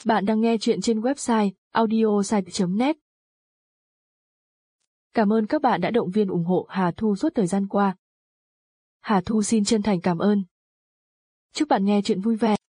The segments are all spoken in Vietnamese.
Bạn đang nghe chuyện trên website audiosite.net. Cảm ơn các bạn đã động viên ủng hộ Hà Thu suốt thời gian qua. Hà Thu xin chân thành cảm ơn. Chúc bạn nghe chuyện vui vẻ.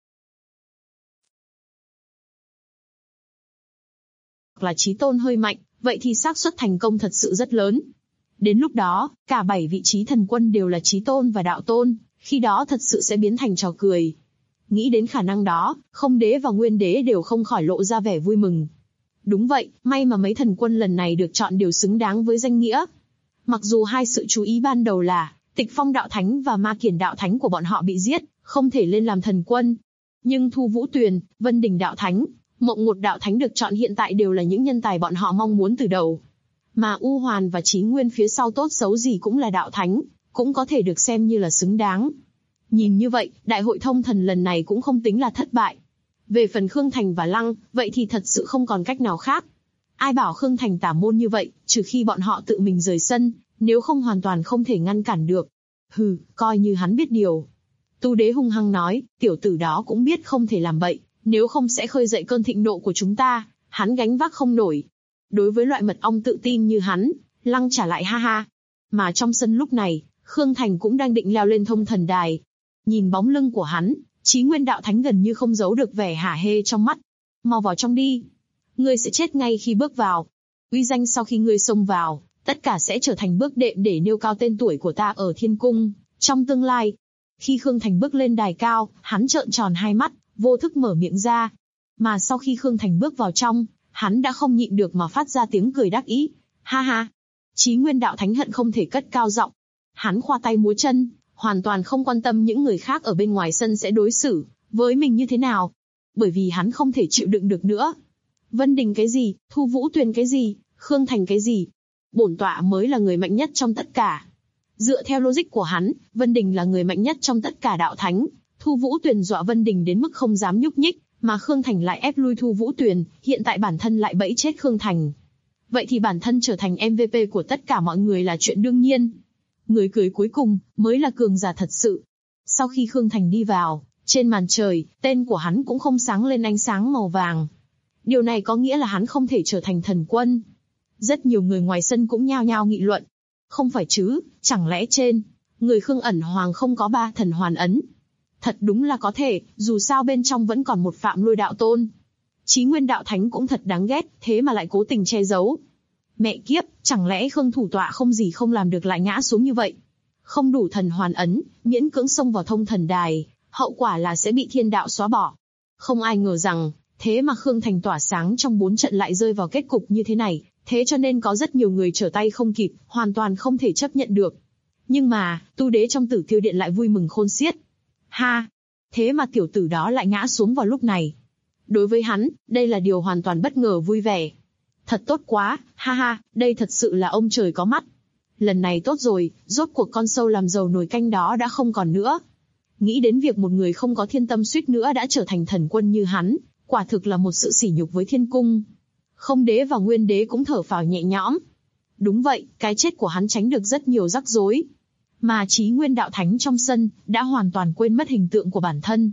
Hoặc là chí tôn hơi mạnh, vậy thì xác suất thành công thật sự rất lớn. Đến lúc đó, cả 7 vị trí thần quân đều là chí tôn và đạo tôn, khi đó thật sự sẽ biến thành trò cười. Nghĩ đến khả năng đó, không đế và nguyên đế đều không khỏi lộ ra vẻ vui mừng. Đúng vậy, may mà mấy thần quân lần này được chọn đều xứng đáng với danh nghĩa. Mặc dù hai sự chú ý ban đầu là Tịch Phong đạo thánh và Ma Kiền đạo thánh của bọn họ bị giết, không thể lên làm thần quân. Nhưng Thu Vũ Tuyền, Vân Đình đạo thánh, Mộng Ngột đạo thánh được chọn hiện tại đều là những nhân tài bọn họ mong muốn từ đầu. Mà U Hoàn và Chí Nguyên phía sau tốt xấu gì cũng là đạo thánh, cũng có thể được xem như là xứng đáng. Nhìn như vậy, đại hội thông thần lần này cũng không tính là thất bại. Về phần Khương Thành và Lăng, vậy thì thật sự không còn cách nào khác. Ai bảo Khương Thành tả môn như vậy, trừ khi bọn họ tự mình rời sân, nếu không hoàn toàn không thể ngăn cản được. Hừ, coi như hắn biết điều. Tu Đế hung hăng nói, tiểu tử đó cũng biết không thể làm bậy, nếu không sẽ khơi dậy cơn thịnh nộ của chúng ta, hắn gánh vác không nổi. Đối với loại mật ong tự tin như hắn, Lăng trả lại ha ha. Mà trong sân lúc này, Khương Thành cũng đang định leo lên thông thần đài. Nhìn bóng lưng của hắn, Chí Nguyên đạo thánh gần như không giấu được vẻ hả hê trong mắt. Mau vào trong đi. Ngươi sẽ chết ngay khi bước vào. Uy danh sau khi ngươi xông vào, tất cả sẽ trở thành bước đệm để nêu cao tên tuổi của ta ở thiên cung, trong tương lai. Khi Khương Thành bước lên đài cao, hắn trợn tròn hai mắt, vô thức mở miệng ra. Mà sau khi Khương Thành bước vào trong, hắn đã không nhịn được mà phát ra tiếng cười đắc ý. Ha ha. Chí Nguyên đạo thánh hận không thể cất cao giọng. Hắn khoa tay múa chân, hoàn toàn không quan tâm những người khác ở bên ngoài sân sẽ đối xử với mình như thế nào. Bởi vì hắn không thể chịu đựng được nữa. Vân Đình cái gì, Thu Vũ Tuyền cái gì, Khương Thành cái gì. Bổn tọa mới là người mạnh nhất trong tất cả. Dựa theo logic của hắn, Vân Đình là người mạnh nhất trong tất cả đạo thánh. Thu Vũ Tuyền dọa Vân Đình đến mức không dám nhúc nhích, mà Khương Thành lại ép lui Thu Vũ Tuyền, hiện tại bản thân lại bẫy chết Khương Thành. Vậy thì bản thân trở thành MVP của tất cả mọi người là chuyện đương nhiên. Người cười cuối cùng mới là cường giả thật sự. Sau khi Khương Thành đi vào, trên màn trời, tên của hắn cũng không sáng lên ánh sáng màu vàng. Điều này có nghĩa là hắn không thể trở thành thần quân. Rất nhiều người ngoài sân cũng nhao nhao nghị luận. Không phải chứ, chẳng lẽ trên người Khương Ẩn Hoàng không có 3 thần hoàn ấn? Thật đúng là có thể, dù sao bên trong vẫn còn một Phạm Lôi đạo tôn. Chí Nguyên đạo thánh cũng thật đáng ghét, thế mà lại cố tình che giấu. Mẹ kiếp, chẳng lẽ Khương thủ tọa không gì không làm được lại ngã xuống như vậy? Không đủ thần hoàn ấn, miễn cưỡng xông vào thông thần đài, hậu quả là sẽ bị thiên đạo xóa bỏ. Không ai ngờ rằng, thế mà Khương Thành tỏa sáng trong 4 trận lại rơi vào kết cục như thế này, thế cho nên có rất nhiều người trở tay không kịp, hoàn toàn không thể chấp nhận được. Nhưng mà, Tu Đế trong Tử Tiêu Điện lại vui mừng khôn xiết. Ha! Thế mà tiểu tử đó lại ngã xuống vào lúc này. Đối với hắn, đây là điều hoàn toàn bất ngờ vui vẻ. Thật tốt quá, ha ha, đây thật sự là ông trời có mắt. Lần này tốt rồi, rốt cuộc con sâu làm dầu nồi canh đó đã không còn nữa. Nghĩ đến việc một người không có thiên tâm suýt nữa đã trở thành thần quân như hắn, quả thực là một sự sỉ nhục với thiên cung. Không đế và nguyên đế cũng thở phào nhẹ nhõm. Đúng vậy, cái chết của hắn tránh được rất nhiều rắc rối. Mà Chí Nguyên đạo thánh trong sân, đã hoàn toàn quên mất hình tượng của bản thân.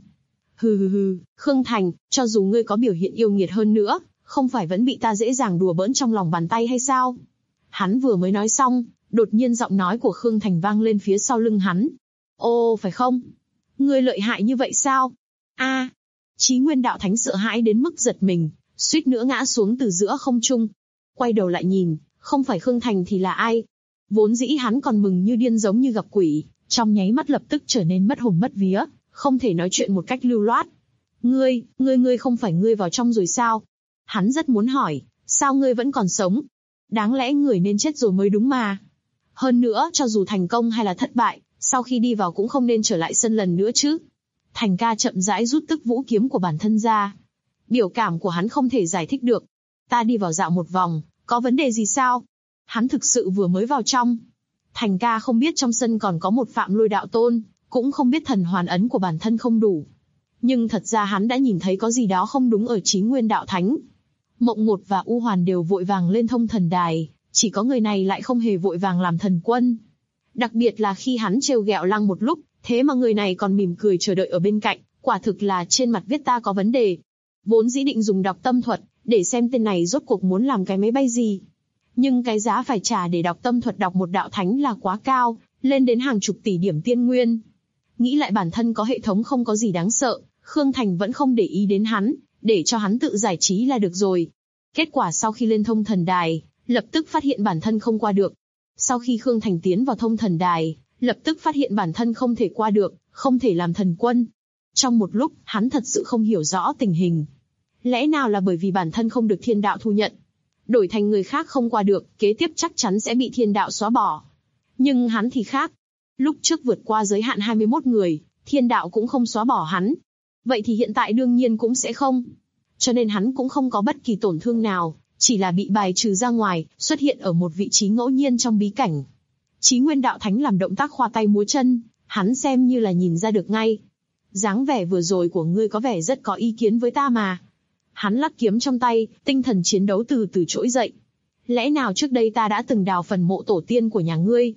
Hừ, Khương Thành, cho dù ngươi có biểu hiện yêu nghiệt hơn nữa, không phải vẫn bị ta dễ dàng đùa bỡn trong lòng bàn tay hay sao? Hắn vừa mới nói xong, đột nhiên giọng nói của Khương Thành vang lên phía sau lưng hắn. Ô, phải không? Ngươi lợi hại như vậy sao? A! Chí Nguyên đạo thánh sợ hãi đến mức giật mình, suýt nữa ngã xuống từ giữa không trung. Quay đầu lại nhìn, không phải Khương Thành thì là ai? Vốn dĩ hắn còn mừng như điên giống như gặp quỷ, trong nháy mắt lập tức trở nên mất hồn mất vía, không thể nói chuyện một cách lưu loát. Ngươi không phải ngươi vào trong rồi sao? Hắn rất muốn hỏi, sao ngươi vẫn còn sống? Đáng lẽ người nên chết rồi mới đúng mà. Hơn nữa, cho dù thành công hay là thất bại, sau khi đi vào cũng không nên trở lại sân lần nữa chứ. Thành ca chậm rãi rút tức vũ kiếm của bản thân ra. Biểu cảm của hắn không thể giải thích được. Ta đi vào dạo một vòng, có vấn đề gì sao? Hắn thực sự vừa mới vào trong. Thành ca không biết trong sân còn có một Phạm Lôi đạo tôn, cũng không biết thần hoàn ấn của bản thân không đủ. Nhưng thật ra hắn đã nhìn thấy có gì đó không đúng ở Chí Nguyên đạo thánh. Mộng Ngột và U Hoàn đều vội vàng lên thông thần đài, chỉ có người này lại không hề vội vàng làm thần quân. Đặc biệt là khi hắn trêu ghẹo Lăng một lúc, thế mà người này còn mỉm cười chờ đợi ở bên cạnh, quả thực là trên mặt viết ta có vấn đề. Vốn dĩ định dùng đọc tâm thuật, để xem tên này rốt cuộc muốn làm cái máy bay gì. Nhưng cái giá phải trả để đọc tâm thuật đọc một đạo thánh là quá cao, lên đến hàng chục tỷ điểm tiên nguyên. Nghĩ lại bản thân có hệ thống không có gì đáng sợ, Khương Thành vẫn không để ý đến hắn, để cho hắn tự giải trí là được rồi. Kết quả sau khi lên thông thần đài, lập tức phát hiện bản thân không qua được. Sau khi Khương Thành tiến vào thông thần đài, lập tức phát hiện bản thân không thể qua được, không thể làm thần quân. Trong một lúc, hắn thật sự không hiểu rõ tình hình. Lẽ nào là bởi vì bản thân không được thiên đạo thu nhận? Đổi thành người khác không qua được, kế tiếp chắc chắn sẽ bị thiên đạo xóa bỏ. Nhưng hắn thì khác. Lúc trước vượt qua giới hạn 21 người, thiên đạo cũng không xóa bỏ hắn. Vậy thì hiện tại đương nhiên cũng sẽ không. Cho nên hắn cũng không có bất kỳ tổn thương nào, chỉ là bị bài trừ ra ngoài, xuất hiện ở một vị trí ngẫu nhiên trong bí cảnh. Chí Nguyên Đạo Thánh làm động tác khoa tay múa chân, hắn xem như là nhìn ra được ngay. Dáng vẻ vừa rồi của ngươi có vẻ rất có ý kiến với ta mà. Hắn lắc kiếm trong tay, tinh thần chiến đấu từ từ trỗi dậy. Lẽ nào trước đây ta đã từng đào phần mộ tổ tiên của nhà ngươi?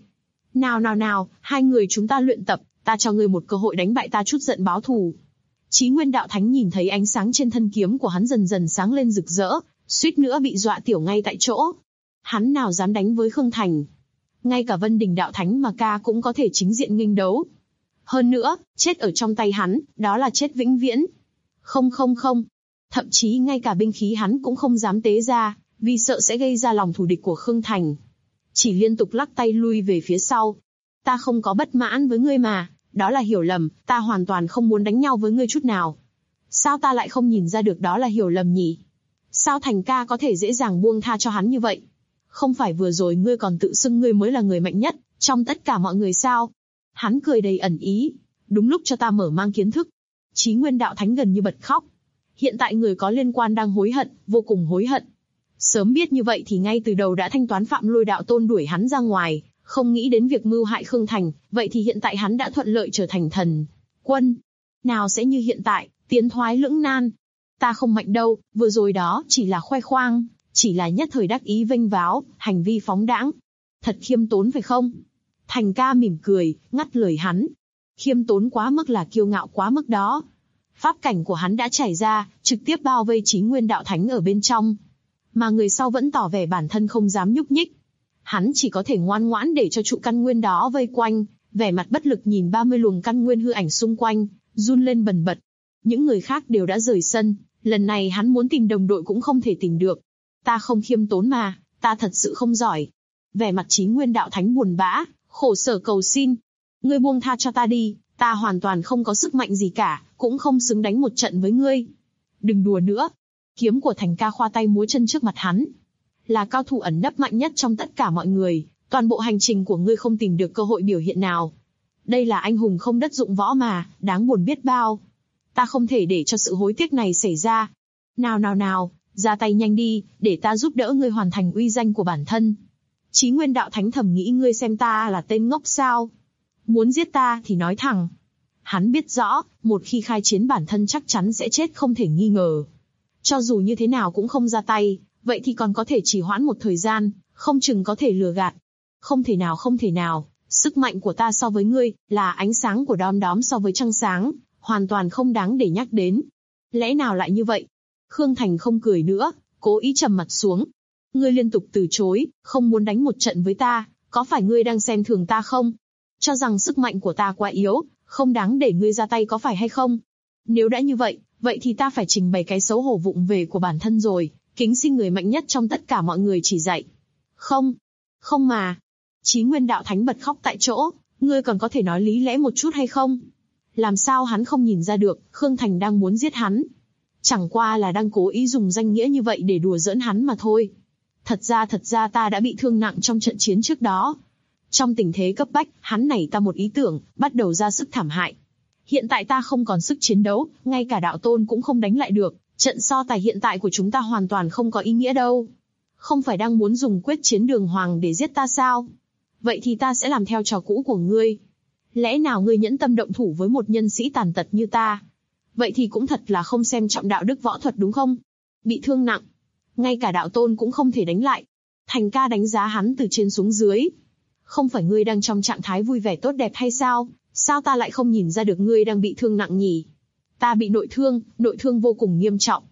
Nào, hai người chúng ta luyện tập, ta cho ngươi một cơ hội đánh bại ta chút giận báo thù. Chí Nguyên Đạo Thánh nhìn thấy ánh sáng trên thân kiếm của hắn dần dần sáng lên rực rỡ, suýt nữa bị dọa tiểu ngay tại chỗ. Hắn nào dám đánh với Khương Thành? Ngay cả Vân Đình Đạo Thánh mà ca cũng có thể chính diện nghênh đấu. Hơn nữa, chết ở trong tay hắn, đó là chết vĩnh viễn. Không. Thậm chí ngay cả binh khí hắn cũng không dám tế ra, vì sợ sẽ gây ra lòng thù địch của Khương Thành. Chỉ liên tục lắc tay lui về phía sau. Ta không có bất mãn với ngươi mà, đó là hiểu lầm, ta hoàn toàn không muốn đánh nhau với ngươi chút nào. Sao ta lại không nhìn ra được đó là hiểu lầm nhỉ? Sao Thành ca có thể dễ dàng buông tha cho hắn như vậy? Không phải vừa rồi ngươi còn tự xưng ngươi mới là người mạnh nhất, trong tất cả mọi người sao? Hắn cười đầy ẩn ý, đúng lúc cho ta mở mang kiến thức. Chí Nguyên Đạo Thánh gần như bật khóc. Hiện tại người có liên quan đang hối hận, vô cùng hối hận. Sớm biết như vậy thì ngay từ đầu đã thanh toán Phạm Lôi Đạo Tôn đuổi hắn ra ngoài, không nghĩ đến việc mưu hại Khương Thành, vậy thì hiện tại hắn đã thuận lợi trở thành thần quân. Nào sẽ như hiện tại, tiến thoái lưỡng nan. Ta không mạnh đâu, vừa rồi đó chỉ là khoe khoang, chỉ là nhất thời đắc ý vênh váo, hành vi phóng đãng. Thật khiêm tốn phải không? Thành ca mỉm cười, ngắt lời hắn. Khiêm tốn quá mức là kiêu ngạo quá mức đó. Pháp cảnh của hắn đã trải ra, trực tiếp bao vây Chí Nguyên Đạo Thánh ở bên trong. Mà người sau vẫn tỏ vẻ bản thân không dám nhúc nhích. Hắn chỉ có thể ngoan ngoãn để cho trụ căn nguyên đó vây quanh, vẻ mặt bất lực nhìn 30 luồng căn nguyên hư ảnh xung quanh, run lên bần bật. Những người khác đều đã rời sân, lần này hắn muốn tìm đồng đội cũng không thể tìm được. Ta không khiêm tốn mà, ta thật sự không giỏi. Vẻ mặt Chí Nguyên Đạo Thánh buồn bã, khổ sở cầu xin. Ngươi buông tha cho ta đi, ta hoàn toàn không có sức mạnh gì cả, cũng không xứng đánh một trận với ngươi. Đừng đùa nữa. Kiếm của Thành ca khoa tay múa chân trước mặt hắn. Là cao thủ ẩn nấp mạnh nhất trong tất cả mọi người, toàn bộ hành trình của ngươi không tìm được cơ hội biểu hiện nào. Đây là anh hùng không đất dụng võ mà, đáng buồn biết bao. Ta không thể để cho sự hối tiếc này xảy ra. Nào, ra tay nhanh đi, để ta giúp đỡ ngươi hoàn thành uy danh của bản thân. Chí Nguyên Đạo Thánh thầm nghĩ ngươi xem ta là tên ngốc sao? Muốn giết ta thì nói thẳng. Hắn biết rõ, một khi khai chiến bản thân chắc chắn sẽ chết không thể nghi ngờ. Cho dù như thế nào cũng không ra tay, vậy thì còn có thể trì hoãn một thời gian, không chừng có thể lừa gạt. Không thể nào, sức mạnh của ta so với ngươi, là ánh sáng của đom đóm so với trăng sáng, hoàn toàn không đáng để nhắc đến. Lẽ nào lại như vậy? Khương Thành không cười nữa, cố ý trầm mặt xuống. Ngươi liên tục từ chối, không muốn đánh một trận với ta, có phải ngươi đang xem thường ta không? Cho rằng sức mạnh của ta quá yếu, không đáng để ngươi ra tay có phải hay không? Nếu đã như vậy, vậy thì ta phải trình bày cái xấu hổ vụng về của bản thân rồi, kính xin người mạnh nhất trong tất cả mọi người chỉ dạy. Không mà. Chí Nguyên Đạo Thánh bật khóc tại chỗ, ngươi còn có thể nói lý lẽ một chút hay không? Làm sao hắn không nhìn ra được, Khương Thành đang muốn giết hắn. Chẳng qua là đang cố ý dùng danh nghĩa như vậy để đùa giỡn hắn mà thôi. Thật ra ta đã bị thương nặng trong trận chiến trước đó. Trong tình thế cấp bách, hắn nảy ta một ý tưởng, bắt đầu ra sức thảm hại. Hiện tại ta không còn sức chiến đấu, ngay cả đạo tôn cũng không đánh lại được, trận so tài hiện tại của chúng ta hoàn toàn không có ý nghĩa đâu. Không phải đang muốn dùng quyết chiến đường hoàng để giết ta sao? Vậy thì ta sẽ làm theo trò cũ của ngươi. Lẽ nào ngươi nhẫn tâm động thủ với một nhân sĩ tàn tật như ta? Vậy thì cũng thật là không xem trọng đạo đức võ thuật đúng không? Bị thương nặng, ngay cả đạo tôn cũng không thể đánh lại. Thành ca đánh giá hắn từ trên xuống dưới. Không phải ngươi đang trong trạng thái vui vẻ tốt đẹp hay sao? Sao ta lại không nhìn ra được ngươi đang bị thương nặng nhỉ? Ta bị nội thương vô cùng nghiêm trọng.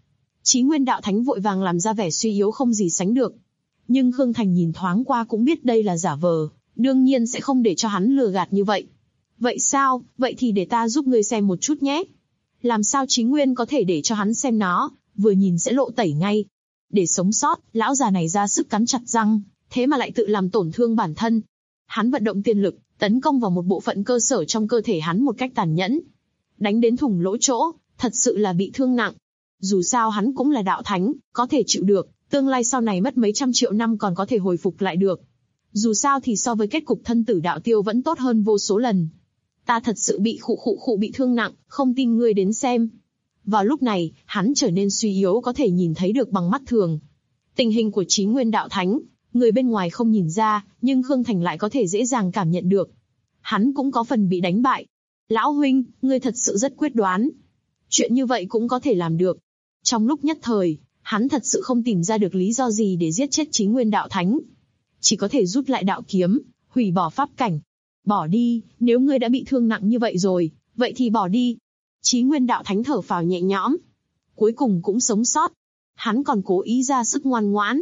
Chí Nguyên đạo thánh vội vàng làm ra vẻ suy yếu không gì sánh được. Nhưng Khương Thành nhìn thoáng qua cũng biết đây là giả vờ, đương nhiên sẽ không để cho hắn lừa gạt như vậy. Vậy sao, vậy thì để ta giúp ngươi xem một chút nhé. Làm sao Chí Nguyên có thể để cho hắn xem nó, vừa nhìn sẽ lộ tẩy ngay. Để sống sót, lão già này ra sức cắn chặt răng, thế mà lại tự làm tổn thương bản thân. Hắn vận động tiên lực, tấn công vào một bộ phận cơ sở trong cơ thể hắn một cách tàn nhẫn. Đánh đến thủng lỗ chỗ, thật sự là bị thương nặng. Dù sao hắn cũng là đạo thánh, có thể chịu được, tương lai sau này mất mấy trăm triệu năm còn có thể hồi phục lại được. Dù sao thì so với kết cục thân tử đạo tiêu vẫn tốt hơn vô số lần. Ta thật sự bị bị thương nặng, không tin ngươi đến xem. Vào lúc này, hắn trở nên suy yếu có thể nhìn thấy được bằng mắt thường. Tình hình của Chí Nguyên đạo thánh, người bên ngoài không nhìn ra, nhưng Khương Thành lại có thể dễ dàng cảm nhận được. Hắn cũng có phần bị đánh bại. Lão huynh, ngươi thật sự rất quyết đoán. Chuyện như vậy cũng có thể làm được. Trong lúc nhất thời, hắn thật sự không tìm ra được lý do gì để giết chết Chí Nguyên đạo thánh. Chỉ có thể rút lại đạo kiếm, hủy bỏ pháp cảnh. Bỏ đi, nếu ngươi đã bị thương nặng như vậy rồi, vậy thì bỏ đi. Chí Nguyên đạo thánh thở phào nhẹ nhõm. Cuối cùng cũng sống sót. Hắn còn cố ý ra sức ngoan ngoãn.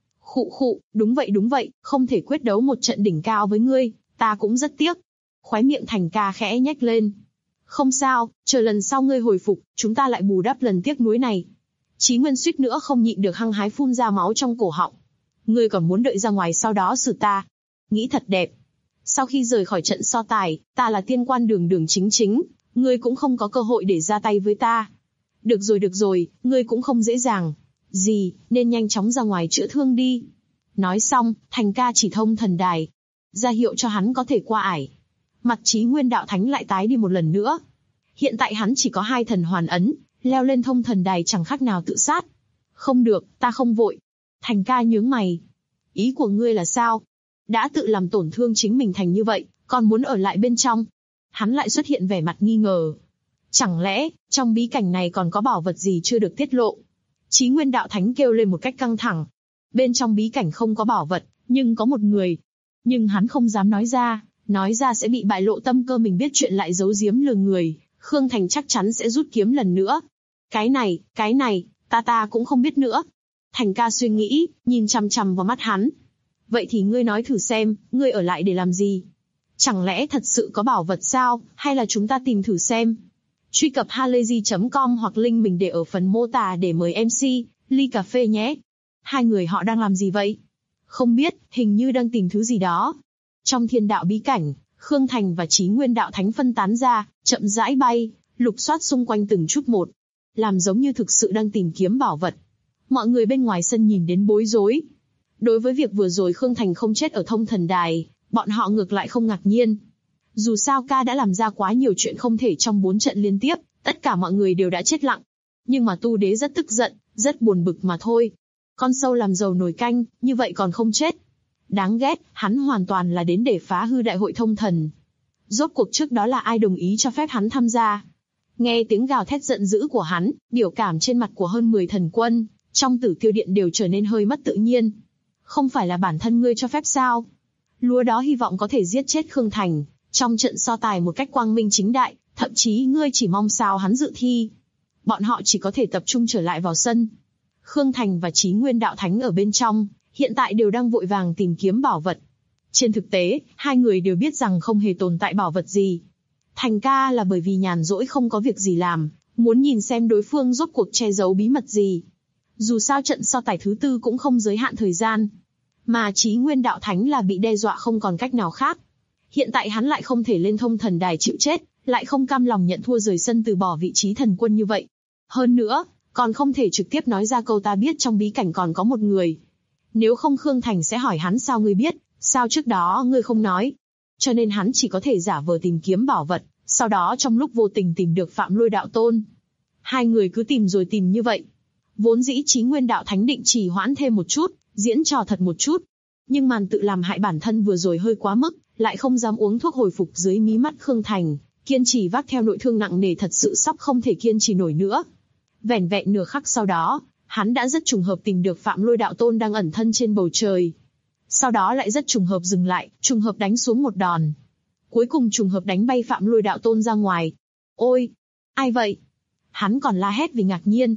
Đúng vậy, không thể quyết đấu một trận đỉnh cao với ngươi, ta cũng rất tiếc. Khóe miệng Thành Ca khẽ nhếch lên. Không sao, chờ lần sau ngươi hồi phục, chúng ta lại bù đắp lần tiếc nuối này. Chí Nguyên suýt nữa không nhịn được hăng hái phun ra máu trong cổ họng. Ngươi còn muốn đợi ra ngoài sau đó xử ta. Nghĩ thật đẹp. Sau khi rời khỏi trận so tài, ta là tiên quan đường chính, ngươi cũng không có cơ hội để ra tay với ta. Được rồi, ngươi cũng không dễ dàng. Gì, nên nhanh chóng ra ngoài chữa thương đi. Nói xong, Thành Ca chỉ thông thần đài, ra hiệu cho hắn có thể qua ải. Mặt Chí Nguyên đạo thánh lại tái đi một lần nữa. Hiện tại hắn chỉ có 2 thần hoàn ấn, leo lên thông thần đài chẳng khác nào tự sát. Không được, ta không vội. Thành Ca nhướng mày. Ý của ngươi là sao? Đã tự làm tổn thương chính mình thành như vậy, còn muốn ở lại bên trong? Hắn lại xuất hiện vẻ mặt nghi ngờ. Chẳng lẽ, trong bí cảnh này còn có bảo vật gì chưa được tiết lộ? Chí Nguyên đạo thánh kêu lên một cách căng thẳng. Bên trong bí cảnh không có bảo vật, nhưng có một người. Nhưng hắn không dám nói ra sẽ bị bại lộ tâm cơ mình biết chuyện lại giấu giếm lừa người. Khương Thành chắc chắn sẽ rút kiếm lần nữa. Cái này, ta cũng không biết nữa. Thành Ca suy nghĩ, nhìn chằm chằm vào mắt hắn. Vậy thì ngươi nói thử xem, ngươi ở lại để làm gì? Chẳng lẽ thật sự có bảo vật sao, hay là chúng ta tìm thử xem? Truy cập halayzi.com hoặc link mình để ở phần mô tả để mời MC, ly cà phê nhé. Hai người họ đang làm gì vậy? Không biết, hình như đang tìm thứ gì đó. Trong thiên đạo bí cảnh, Khương Thành và Chí Nguyên đạo thánh phân tán ra, chậm rãi bay, lục soát xung quanh từng chút một. Làm giống như thực sự đang tìm kiếm bảo vật. Mọi người bên ngoài sân nhìn đến bối rối. Đối với việc vừa rồi Khương Thành không chết ở thông thần đài, bọn họ ngược lại không ngạc nhiên. Dù sao ca đã làm ra quá nhiều chuyện không thể trong 4 trận liên tiếp, tất cả mọi người đều đã chết lặng. Nhưng mà tu đế rất tức giận, rất buồn bực mà thôi. Con sâu làm dầu nồi canh, như vậy còn không chết. Đáng ghét, hắn hoàn toàn là đến để phá hư đại hội thông thần. Rốt cuộc trước đó là ai đồng ý cho phép hắn tham gia? Nghe tiếng gào thét giận dữ của hắn, biểu cảm trên mặt của hơn 10 thần quân, trong Tử Tiêu Điện đều trở nên hơi mất tự nhiên. Không phải là bản thân ngươi cho phép sao? Lúa đó hy vọng có thể giết chết Khương Thành, trong trận so tài một cách quang minh chính đại, thậm chí ngươi chỉ mong sao hắn dự thi. Bọn họ chỉ có thể tập trung trở lại vào sân. Khương Thành và Chí Nguyên đạo thánh ở bên trong, hiện tại đều đang vội vàng tìm kiếm bảo vật. Trên thực tế, hai người đều biết rằng không hề tồn tại bảo vật gì. Thành Ca là bởi vì nhàn rỗi không có việc gì làm, muốn nhìn xem đối phương rốt cuộc che giấu bí mật gì. Dù sao trận so tài thứ 4 cũng không giới hạn thời gian. Mà Chí Nguyên đạo thánh là bị đe dọa không còn cách nào khác. Hiện tại hắn lại không thể lên thông thần đài chịu chết, lại không cam lòng nhận thua rời sân từ bỏ vị trí thần quân như vậy. Hơn nữa, còn không thể trực tiếp nói ra câu ta biết trong bí cảnh còn có một người. Nếu không Khương Thành sẽ hỏi hắn sao ngươi biết, sao trước đó ngươi không nói. Cho nên hắn chỉ có thể giả vờ tìm kiếm bảo vật, sau đó trong lúc vô tình tìm được Phạm Lôi đạo tôn. Hai người cứ tìm rồi tìm như vậy. Vốn dĩ Chí Nguyên đạo thánh định trì hoãn thêm một chút, diễn trò thật một chút. Nhưng màn tự làm hại bản thân vừa rồi hơi quá mức, lại không dám uống thuốc hồi phục dưới mí mắt Khương Thành, kiên trì vác theo nội thương nặng nề thật sự sắp không thể kiên trì nổi nữa. Vẻn vẹn nửa khắc sau đó, hắn đã rất trùng hợp tìm được Phạm Lôi đạo tôn đang ẩn thân trên bầu trời. Sau đó lại rất trùng hợp dừng lại, trùng hợp đánh xuống một đòn. Cuối cùng trùng hợp đánh bay Phạm Lôi đạo tôn ra ngoài. Ôi! Ai vậy? Hắn còn la hét vì ngạc nhiên.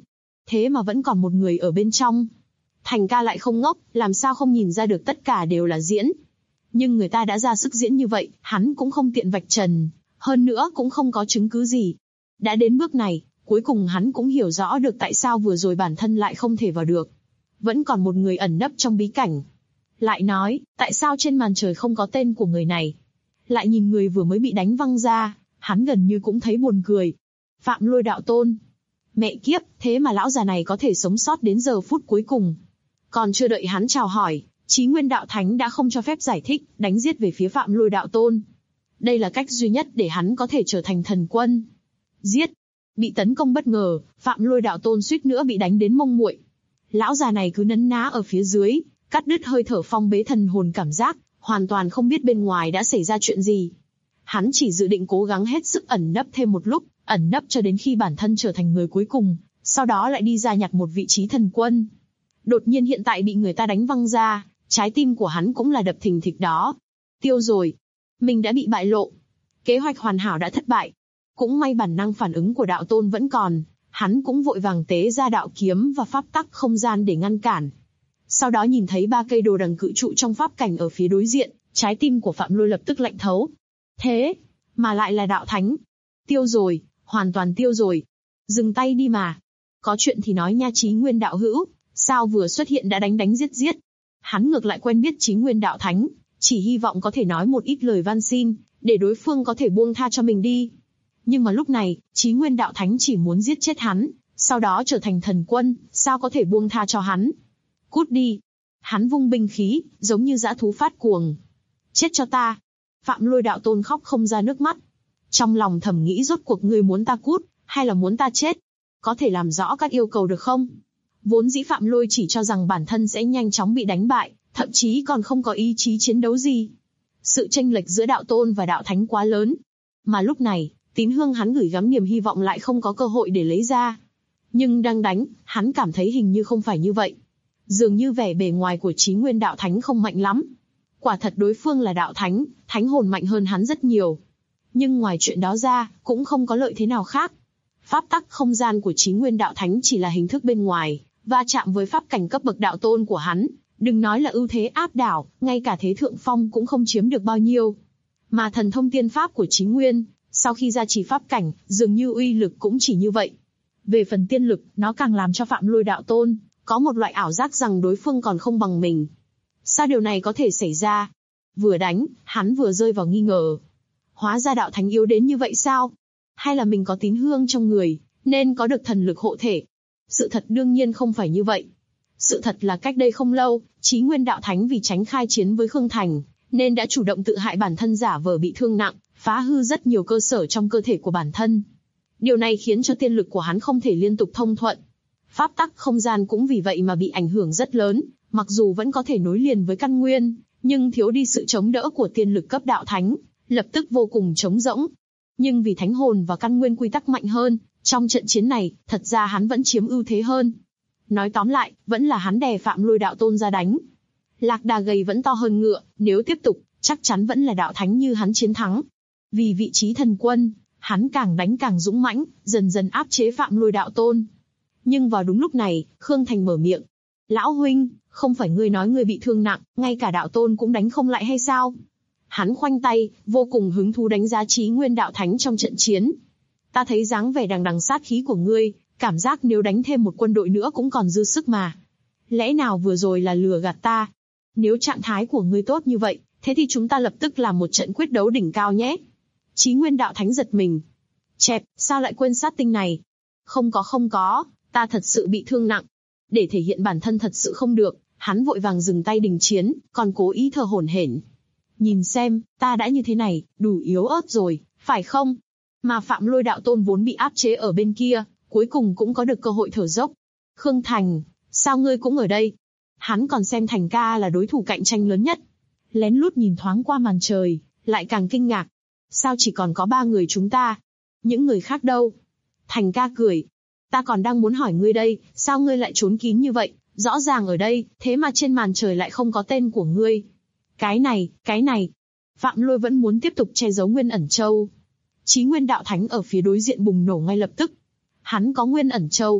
thế mà vẫn còn một người ở bên trong. Thành ca lại không ngốc, làm sao không nhìn ra được tất cả đều là diễn. Nhưng người ta đã ra sức diễn như vậy, hắn cũng không tiện vạch trần, hơn nữa cũng không có chứng cứ gì. Đã đến bước này, cuối cùng hắn cũng hiểu rõ được tại sao vừa rồi bản thân lại không thể vào được. Vẫn còn một người ẩn nấp trong bí cảnh. Lại nói, tại sao trên màn trời không có tên của người này? Lại nhìn người vừa mới bị đánh văng ra, hắn gần như cũng thấy buồn cười. Phạm Lôi đạo tôn. Mẹ kiếp, thế mà lão già này có thể sống sót đến giờ phút cuối cùng. Còn chưa đợi hắn chào hỏi, Chí Nguyên đạo thánh đã không cho phép giải thích, đánh giết về phía Phạm Lôi đạo tôn. Đây là cách duy nhất để hắn có thể trở thành thần quân. Giết! Bị tấn công bất ngờ, Phạm Lôi đạo tôn suýt nữa bị đánh đến mông muội. Lão già này cứ nấn ná ở phía dưới, cắt đứt hơi thở phong bế thần hồn cảm giác, hoàn toàn không biết bên ngoài đã xảy ra chuyện gì. Hắn chỉ dự định cố gắng hết sức ẩn nấp thêm một lúc, ẩn nấp cho đến khi bản thân trở thành người cuối cùng, sau đó lại đi ra nhặt một vị trí thần quân. Đột nhiên hiện tại bị người ta đánh văng ra, trái tim của hắn cũng là đập thình thịch đó. Tiêu rồi. Mình đã bị bại lộ. Kế hoạch hoàn hảo đã thất bại. Cũng may bản năng phản ứng của đạo tôn vẫn còn, hắn cũng vội vàng tế ra đạo kiếm và pháp tắc không gian để ngăn cản. Sau đó nhìn thấy 3 cây đồ đằng cự trụ trong pháp cảnh ở phía đối diện, trái tim của Phạm Lôi lập tức lạnh thấu. Thế, mà lại là đạo thánh. Tiêu rồi, hoàn toàn tiêu rồi. Dừng tay đi mà. Có chuyện thì nói nha Chí Nguyên đạo hữu, sao vừa xuất hiện đã đánh giết. Hắn ngược lại quen biết Chí Nguyên đạo thánh, chỉ hy vọng có thể nói một ít lời van xin, để đối phương có thể buông tha cho mình đi. Nhưng mà lúc này, Chí Nguyên đạo thánh chỉ muốn giết chết hắn, sau đó trở thành thần quân, sao có thể buông tha cho hắn. Cút đi. Hắn vung binh khí, giống như dã thú phát cuồng. Chết cho ta. Phạm Lôi đạo tôn khóc không ra nước mắt. Trong lòng thầm nghĩ rốt cuộc ngươi muốn ta cút, hay là muốn ta chết? Có thể làm rõ các yêu cầu được không? Vốn dĩ Phạm Lôi chỉ cho rằng bản thân sẽ nhanh chóng bị đánh bại, thậm chí còn không có ý chí chiến đấu gì. Sự chênh lệch giữa đạo tôn và đạo thánh quá lớn. Mà lúc này, tín hương hắn gửi gắm niềm hy vọng lại không có cơ hội để lấy ra. Nhưng đang đánh, hắn cảm thấy hình như không phải như vậy. Dường như vẻ bề ngoài của Chí Nguyên đạo thánh không mạnh lắm. Quả thật đối phương là đạo thánh, thánh hồn mạnh hơn hắn rất nhiều. Nhưng ngoài chuyện đó ra, cũng không có lợi thế nào khác. Pháp tắc không gian của Chí Nguyên đạo thánh chỉ là hình thức bên ngoài, va chạm với pháp cảnh cấp bậc đạo tôn của hắn, đừng nói là ưu thế áp đảo, ngay cả thế thượng phong cũng không chiếm được bao nhiêu. Mà thần thông tiên pháp của Chí Nguyên, sau khi gia trì pháp cảnh, dường như uy lực cũng chỉ như vậy. Về phần tiên lực, nó càng làm cho Phạm Lôi đạo tôn có một loại ảo giác rằng đối phương còn không bằng mình. Sao điều này có thể xảy ra? Vừa đánh, hắn vừa rơi vào nghi ngờ. Hóa ra đạo thánh yếu đến như vậy sao? Hay là mình có tín hương trong người, nên có được thần lực hộ thể? Sự thật đương nhiên không phải như vậy. Sự thật là cách đây không lâu, Chí Nguyên đạo thánh vì tránh khai chiến với Khương Thành, nên đã chủ động tự hại bản thân giả vờ bị thương nặng, phá hư rất nhiều cơ sở trong cơ thể của bản thân. Điều này khiến cho tiên lực của hắn không thể liên tục thông thuận. Pháp tắc không gian cũng vì vậy mà bị ảnh hưởng rất lớn, mặc dù vẫn có thể nối liền với căn nguyên, nhưng thiếu đi sự chống đỡ của tiên lực cấp đạo thánh, lập tức vô cùng trống rỗng. Nhưng vì thánh hồn và căn nguyên quy tắc mạnh hơn, trong trận chiến này, thật ra hắn vẫn chiếm ưu thế hơn. Nói tóm lại, vẫn là hắn đè Phạm Lôi đạo tôn ra đánh. Lạc đà gầy vẫn to hơn ngựa, nếu tiếp tục, chắc chắn vẫn là đạo thánh như hắn chiến thắng. Vì vị trí thần quân, hắn càng đánh càng dũng mãnh, dần dần áp chế Phạm Lôi đạo tôn. Nhưng vào đúng lúc này, Khương Thành mở miệng. Lão huynh, không phải ngươi nói ngươi bị thương nặng, ngay cả đạo tôn cũng đánh không lại hay sao? Hắn khoanh tay, vô cùng hứng thú đánh giá Chí Nguyên đạo thánh trong trận chiến. Ta thấy dáng vẻ đằng đằng sát khí của ngươi, cảm giác nếu đánh thêm một quân đội nữa cũng còn dư sức mà. Lẽ nào vừa rồi là lừa gạt ta? Nếu trạng thái của ngươi tốt như vậy, thế thì chúng ta lập tức làm một trận quyết đấu đỉnh cao nhé. Chí Nguyên đạo thánh giật mình. Chẹp, sao lại quên sát tinh này? Không có, ta thật sự bị thương nặng. Để thể hiện bản thân thật sự không được, hắn vội vàng dừng tay đình chiến, còn cố ý thở hổn hển. Nhìn xem, ta đã như thế này, đủ yếu ớt rồi, phải không? Mà Phạm Lôi đạo tôn vốn bị áp chế ở bên kia, cuối cùng cũng có được cơ hội thở dốc. Khương Thành, sao ngươi cũng ở đây? Hắn còn xem Thành ca là đối thủ cạnh tranh lớn nhất. Lén lút nhìn thoáng qua màn trời, lại càng kinh ngạc. Sao chỉ còn có 3 người chúng ta? Những người khác đâu? Thành ca cười. Ta còn đang muốn hỏi ngươi đây, sao ngươi lại trốn kín như vậy? Rõ ràng ở đây, thế mà trên màn trời lại không có tên của ngươi. Cái này. Phạm Lôi vẫn muốn tiếp tục che giấu Nguyên Ẩn Châu. Chí Nguyên đạo thánh ở phía đối diện bùng nổ ngay lập tức. Hắn có Nguyên Ẩn Châu.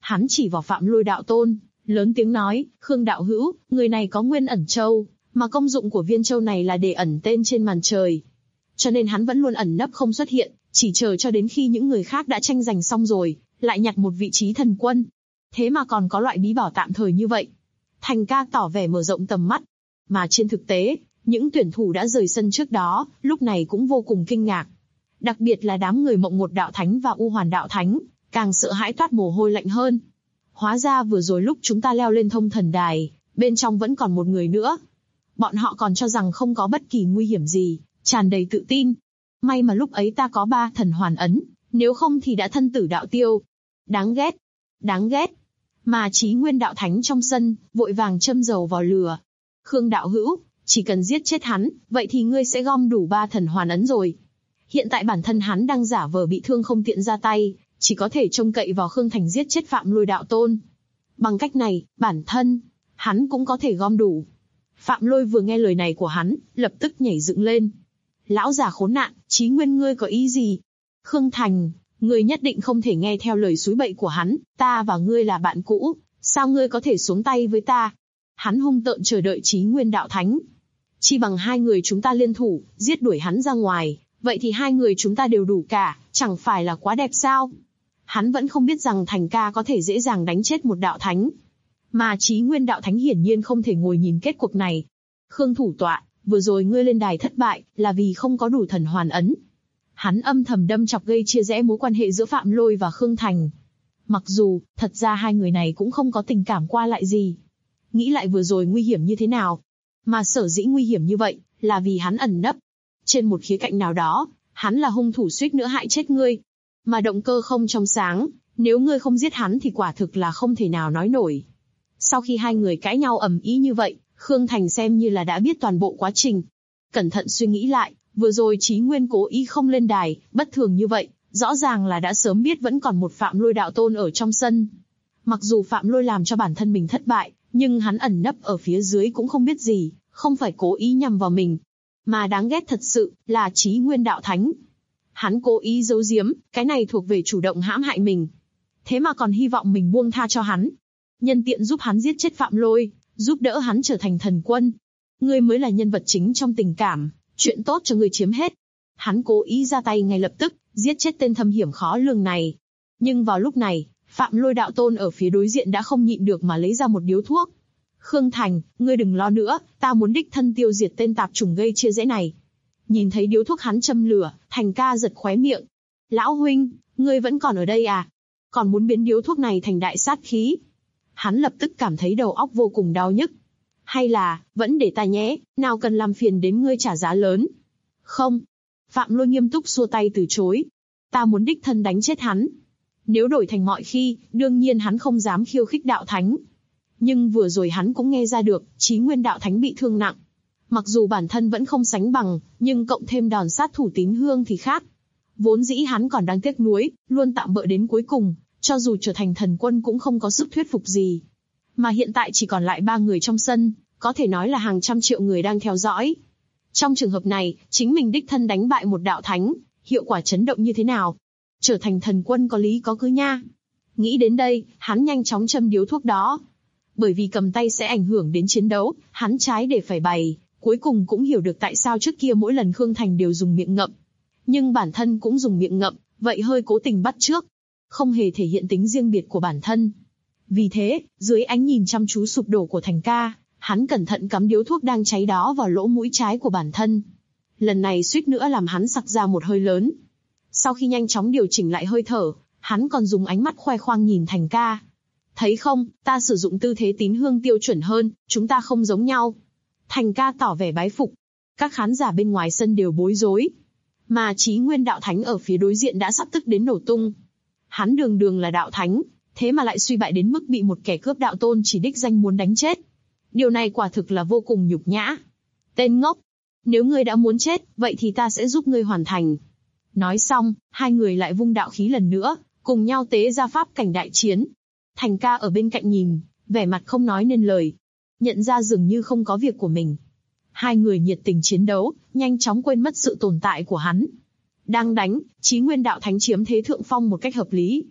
Hắn chỉ vào Phạm Lôi đạo tôn, lớn tiếng nói, Khương đạo hữu, người này có Nguyên Ẩn Châu, mà công dụng của viên châu này là để ẩn tên trên màn trời. Cho nên hắn vẫn luôn ẩn nấp không xuất hiện, chỉ chờ cho đến khi những người khác đã tranh giành xong rồi, lại nhặt một vị trí thần quân. Thế mà còn có loại bí bảo tạm thời như vậy. Thành ca tỏ vẻ mở rộng tầm mắt. Mà trên thực tế, những tuyển thủ đã rời sân trước đó, lúc này cũng vô cùng kinh ngạc. Đặc biệt là đám người Mộng Một đạo thánh và U Hoàn đạo thánh, càng sợ hãi toát mồ hôi lạnh hơn. Hóa ra vừa rồi lúc chúng ta leo lên thông thần đài, bên trong vẫn còn một người nữa. Bọn họ còn cho rằng không có bất kỳ nguy hiểm gì, tràn đầy tự tin. May mà lúc ấy ta có 3 thần hoàn ấn, nếu không thì đã thân tử đạo tiêu. Đáng ghét, đáng ghét. Mà Chí Nguyên đạo thánh trong sân, vội vàng châm dầu vào lửa. Khương đạo hữu, chỉ cần giết chết hắn, vậy thì ngươi sẽ gom đủ 3 thần hoàn ấn rồi. Hiện tại bản thân hắn đang giả vờ bị thương không tiện ra tay, chỉ có thể trông cậy vào Khương Thành giết chết Phạm Lôi đạo tôn. Bằng cách này, bản thân, hắn cũng có thể gom đủ. Phạm Lôi vừa nghe lời này của hắn, lập tức nhảy dựng lên. Lão già khốn nạn, Chí Nguyên ngươi có ý gì? Khương Thành, ngươi nhất định không thể nghe theo lời xúi bậy của hắn, ta và ngươi là bạn cũ, sao ngươi có thể xuống tay với ta? Hắn hung tợn chờ đợi Chí Nguyên đạo thánh. Chi bằng hai người chúng ta liên thủ, giết đuổi hắn ra ngoài, vậy thì hai người chúng ta đều đủ cả, chẳng phải là quá đẹp sao? Hắn vẫn không biết rằng Thành ca có thể dễ dàng đánh chết một đạo thánh. Mà Chí Nguyên đạo thánh hiển nhiên không thể ngồi nhìn kết cuộc này. Khương thủ tọa, vừa rồi ngươi lên đài thất bại, là vì không có đủ thần hoàn ấn. Hắn âm thầm đâm chọc gây chia rẽ mối quan hệ giữa Phạm Lôi và Khương Thành. Mặc dù, thật ra hai người này cũng không có tình cảm qua lại gì. Nghĩ lại vừa rồi nguy hiểm như thế nào. Mà sở dĩ nguy hiểm như vậy, là vì hắn ẩn nấp. Trên một khía cạnh nào đó, hắn là hung thủ suýt nữa hại chết ngươi. Mà động cơ không trong sáng, nếu ngươi không giết hắn thì quả thực là không thể nào nói nổi. Sau khi hai người cãi nhau ầm ĩ như vậy, Khương Thành xem như là đã biết toàn bộ quá trình. Cẩn thận suy nghĩ lại, vừa rồi Chí Nguyên cố ý không lên đài, bất thường như vậy, rõ ràng là đã sớm biết vẫn còn một Phạm Lôi đạo tôn ở trong sân. Mặc dù Phạm Lôi làm cho bản thân mình thất bại, nhưng hắn ẩn nấp ở phía dưới cũng không biết gì, không phải cố ý nhằm vào mình. Mà đáng ghét thật sự, là Chí Nguyên đạo thánh. Hắn cố ý giấu giếm, cái này thuộc về chủ động hãm hại mình. Thế mà còn hy vọng mình buông tha cho hắn. Nhân tiện giúp hắn giết chết Phạm Lôi, giúp đỡ hắn trở thành thần quân. Ngươi mới là nhân vật chính trong tình cảm, chuyện tốt cho ngươi chiếm hết. Hắn cố ý ra tay ngay lập tức, giết chết tên thâm hiểm khó lường này. Nhưng vào lúc này, Phạm Lôi đạo tôn ở phía đối diện đã không nhịn được mà lấy ra một điếu thuốc. Khương Thành, ngươi đừng lo nữa, ta muốn đích thân tiêu diệt tên tạp chủng gây chia rẽ này. Nhìn thấy điếu thuốc hắn châm lửa, Thành ca giật khóe miệng. Lão huynh, ngươi vẫn còn ở đây à? Còn muốn biến điếu thuốc này thành đại sát khí? Hắn lập tức cảm thấy đầu óc vô cùng đau nhức. Hay là, vẫn để ta nhé, nào cần làm phiền đến ngươi trả giá lớn. Không. Phạm Lôi nghiêm túc xua tay từ chối. Ta muốn đích thân đánh chết hắn. Nếu đổi thành mọi khi, đương nhiên hắn không dám khiêu khích đạo thánh. Nhưng vừa rồi hắn cũng nghe ra được, Chí Nguyên đạo thánh bị thương nặng. Mặc dù bản thân vẫn không sánh bằng, nhưng cộng thêm đòn sát thủ Tín Hương thì khác. Vốn dĩ hắn còn đang tiếc nuối, luôn tạm bợ đến cuối cùng, cho dù trở thành thần quân cũng không có sức thuyết phục gì. Mà hiện tại chỉ còn lại 3 người trong sân, có thể nói là hàng trăm triệu người đang theo dõi. Trong trường hợp này, chính mình đích thân đánh bại một đạo thánh, hiệu quả chấn động như thế nào? Trở thành thần quân có lý có cứ nha. Nghĩ đến đây, hắn nhanh chóng châm điếu thuốc đó. Bởi vì cầm tay sẽ ảnh hưởng đến chiến đấu, hắn trái để phải bày, cuối cùng cũng hiểu được tại sao trước kia mỗi lần Khương Thành đều dùng miệng ngậm. Nhưng bản thân cũng dùng miệng ngậm, vậy hơi cố tình bắt chước. Không hề thể hiện tính riêng biệt của bản thân. Vì thế, dưới ánh nhìn chăm chú sụp đổ của Thành ca, hắn cẩn thận cắm điếu thuốc đang cháy đó vào lỗ mũi trái của bản thân. Lần này suýt nữa làm hắn sặc ra một hơi lớn. Sau khi nhanh chóng điều chỉnh lại hơi thở, hắn còn dùng ánh mắt khoe khoang nhìn Thành ca. Thấy không, ta sử dụng tư thế Tín Hương tiêu chuẩn hơn, chúng ta không giống nhau. Thành ca tỏ vẻ bái phục. Các khán giả bên ngoài sân đều bối rối. Mà Chí Nguyên đạo thánh ở phía đối diện đã sắp tức đến nổ tung. Hắn đường đường là đạo thánh, thế mà lại suy bại đến mức bị một kẻ cướp đạo tôn chỉ đích danh muốn đánh chết. Điều này quả thực là vô cùng nhục nhã. Tên ngốc, nếu ngươi đã muốn chết, vậy thì ta sẽ giúp ngươi hoàn thành. Nói xong, hai người lại vung đạo khí lần nữa, cùng nhau tế ra pháp cảnh đại chiến. Thành ca ở bên cạnh nhìn, vẻ mặt không nói nên lời. Nhận ra dường như không có việc của mình. Hai người nhiệt tình chiến đấu, nhanh chóng quên mất sự tồn tại của hắn. Đang đánh, Chí Nguyên đạo thánh chiếm thế thượng phong một cách hợp lý.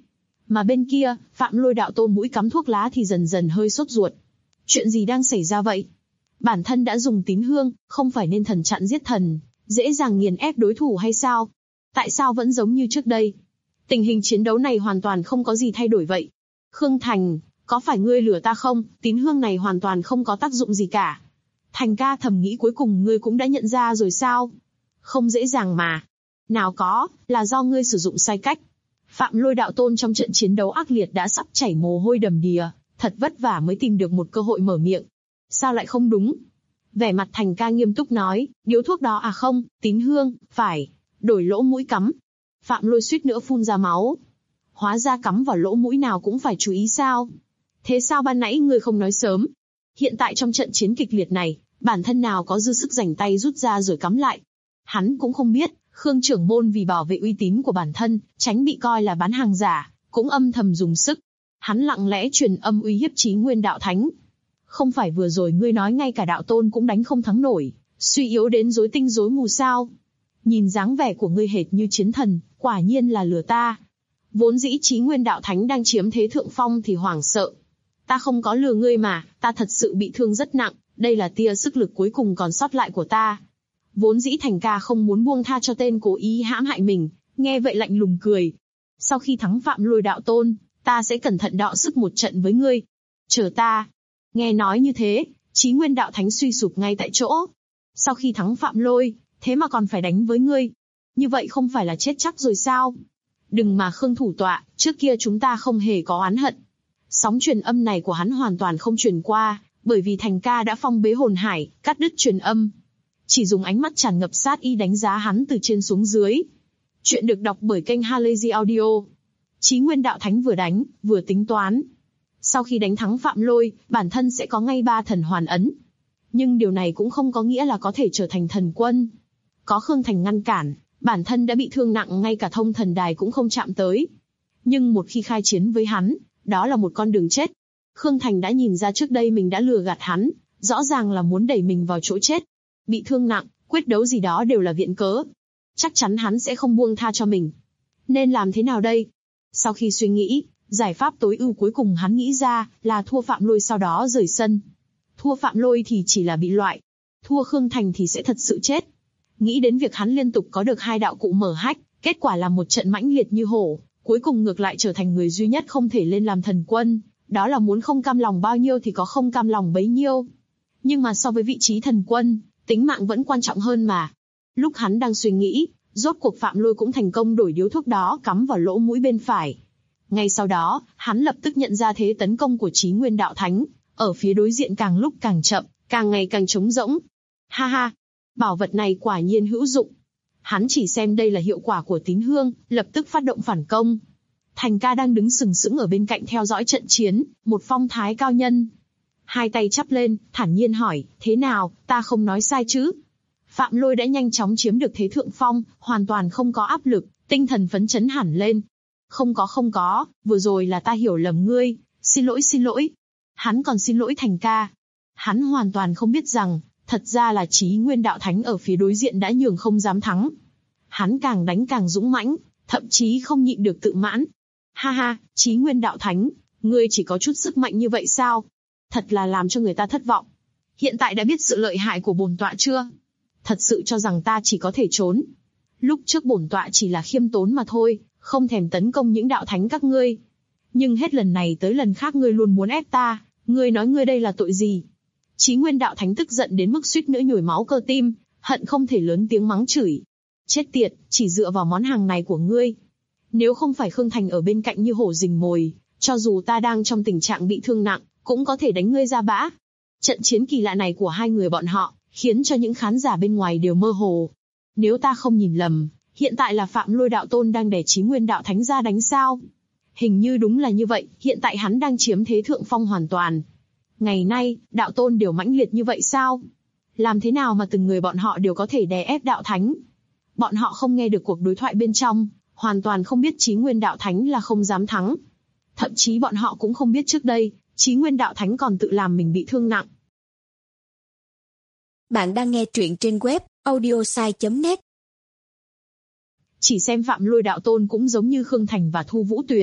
Mà bên kia, Phạm Lôi đạo tôn mũi cắm thuốc lá thì dần dần hơi sốt ruột. Chuyện gì đang xảy ra vậy? Bản thân đã dùng tín hương, không phải nên thần chặn giết thần, dễ dàng nghiền ép đối thủ hay sao? Tại sao vẫn giống như trước đây? Tình hình chiến đấu này hoàn toàn không có gì thay đổi vậy. Khương Thành, có phải ngươi lừa ta không? Tín hương này hoàn toàn không có tác dụng gì cả. Thành ca thầm nghĩ cuối cùng ngươi cũng đã nhận ra rồi sao? Không dễ dàng mà. Nào có, là do ngươi sử dụng sai cách. Phạm Lôi đạo tôn trong trận chiến đấu ác liệt đã sắp chảy mồ hôi đầm đìa, thật vất vả mới tìm được một cơ hội mở miệng. Sao lại không đúng? Vẻ mặt Thành ca nghiêm túc nói, điếu thuốc đó à không, tín hương, phải, đổi lỗ mũi cắm. Phạm Lôi suýt nữa phun ra máu. Hóa ra cắm vào lỗ mũi nào cũng phải chú ý sao? Thế sao ban nãy ngươi không nói sớm? Hiện tại trong trận chiến kịch liệt này, bản thân nào có dư sức rảnh tay rút ra rồi cắm lại. Hắn cũng không biết, Khương trưởng môn vì bảo vệ uy tín của bản thân, tránh bị coi là bán hàng giả, cũng âm thầm dùng sức. Hắn lặng lẽ truyền âm uy hiếp Chí Nguyên đạo thánh. Không phải vừa rồi ngươi nói ngay cả đạo tôn cũng đánh không thắng nổi, suy yếu đến rối tinh rối mù sao? Nhìn dáng vẻ của ngươi hệt như chiến thần, quả nhiên là lừa ta. Vốn dĩ Chí Nguyên đạo thánh đang chiếm thế thượng phong thì hoảng sợ. Ta không có lừa ngươi mà, ta thật sự bị thương rất nặng, đây là tia sức lực cuối cùng còn sót lại của ta. Vốn dĩ Thành ca không muốn buông tha cho tên cố ý hãm hại mình, nghe vậy lạnh lùng cười. Sau khi thắng Phạm Lôi đạo tôn, ta sẽ cẩn thận đọ sức một trận với ngươi. Chờ ta. Nghe nói như thế, Chí Nguyên đạo thánh suy sụp ngay tại chỗ. Sau khi thắng Phạm Lôi, thế mà còn phải đánh với ngươi. Như vậy không phải là chết chắc rồi sao? Đừng mà Khương thủ tọa, trước kia chúng ta không hề có oán hận. Sóng truyền âm này của hắn hoàn toàn không truyền qua, bởi vì Thành ca đã phong bế hồn hải, cắt đứt truyền âm. Chỉ dùng ánh mắt tràn ngập sát ý đánh giá hắn từ trên xuống dưới. Chuyện được đọc bởi kênh Halazy Audio. Chí Nguyên đạo thánh vừa đánh, vừa tính toán. Sau khi đánh thắng Phạm Lôi, bản thân sẽ có ngay 3 thần hoàn ấn. Nhưng điều này cũng không có nghĩa là có thể trở thành thần quân. Có Khương Thành ngăn cản, bản thân đã bị thương nặng ngay cả thông thần đài cũng không chạm tới. Nhưng một khi khai chiến với hắn, đó là một con đường chết. Khương Thành đã nhìn ra trước đây mình đã lừa gạt hắn, rõ ràng là muốn đẩy mình vào chỗ chết. Bị thương nặng, quyết đấu gì đó đều là viện cớ. Chắc chắn hắn sẽ không buông tha cho mình. Nên làm thế nào đây? Sau khi suy nghĩ, giải pháp tối ưu cuối cùng hắn nghĩ ra là thua Phạm Lôi sau đó rời sân. Thua Phạm Lôi thì chỉ là bị loại. Thua Khương Thành thì sẽ thật sự chết. Nghĩ đến việc hắn liên tục có được 2 đạo cụ mở hách, kết quả là một trận mãnh liệt như hổ, cuối cùng ngược lại trở thành người duy nhất không thể lên làm thần quân. Đó là muốn không cam lòng bao nhiêu thì có không cam lòng bấy nhiêu. Nhưng mà so với vị trí thần quân, tính mạng vẫn quan trọng hơn mà. Lúc hắn đang suy nghĩ, rốt cuộc Phạm Lôi cũng thành công đổi điếu thuốc đó cắm vào lỗ mũi bên phải. Ngay sau đó, hắn lập tức nhận ra thế tấn công của Chí Nguyên đạo thánh, ở phía đối diện càng lúc càng chậm, càng ngày càng trống rỗng. Ha ha, bảo vật này quả nhiên hữu dụng. Hắn chỉ xem đây là hiệu quả của tín hương, lập tức phát động phản công. Thành ca đang đứng sừng sững ở bên cạnh theo dõi trận chiến, một phong thái cao nhân. 2 tay chắp lên, thản nhiên hỏi, thế nào, ta không nói sai chứ? Phạm Lôi đã nhanh chóng chiếm được thế thượng phong, hoàn toàn không có áp lực, tinh thần phấn chấn hẳn lên. Không có, vừa rồi là ta hiểu lầm ngươi, xin lỗi. Hắn còn xin lỗi Thành ca. Hắn hoàn toàn không biết rằng, thật ra là Chí Nguyên đạo thánh ở phía đối diện đã nhường không dám thắng. Hắn càng đánh càng dũng mãnh, thậm chí không nhịn được tự mãn. Ha ha, Chí Nguyên đạo thánh, ngươi chỉ có chút sức mạnh như vậy sao? Thật là làm cho người ta thất vọng. Hiện tại đã biết sự lợi hại của bổn tọa chưa? Thật sự cho rằng ta chỉ có thể trốn. Lúc trước bổn tọa chỉ là khiêm tốn mà thôi, không thèm tấn công những đạo thánh các ngươi. Nhưng hết lần này tới lần khác ngươi luôn muốn ép ta, ngươi nói ngươi đây là tội gì? Chí Nguyên đạo thánh tức giận đến mức suýt nữa nhồi máu cơ tim, hận không thể lớn tiếng mắng chửi. Chết tiệt, chỉ dựa vào món hàng này của ngươi. Nếu không phải Khương Thành ở bên cạnh như hổ rình mồi, cho dù ta đang trong tình trạng bị thương nặng, cũng có thể đánh ngươi ra bã. Trận chiến kỳ lạ này của 2 người bọn họ, khiến cho những khán giả bên ngoài đều mơ hồ. Nếu ta không nhìn lầm, hiện tại là Phạm Lôi đạo tôn đang đè Chí Nguyên đạo thánh ra đánh sao? Hình như đúng là như vậy, hiện tại hắn đang chiếm thế thượng phong hoàn toàn. Ngày nay, đạo tôn đều mãnh liệt như vậy sao? Làm thế nào mà từng người bọn họ đều có thể đè ép đạo thánh? Bọn họ không nghe được cuộc đối thoại bên trong, hoàn toàn không biết Chí Nguyên đạo thánh là không dám thắng. Thậm chí bọn họ cũng không biết trước đây, Chí Nguyên đạo thánh còn tự làm mình bị thương nặng. Bạn đang nghe truyện trên web audiosai.net. Chỉ xem Phạm Lôi đạo tôn cũng giống như Khương Thành và Thu Vũ Tuyền,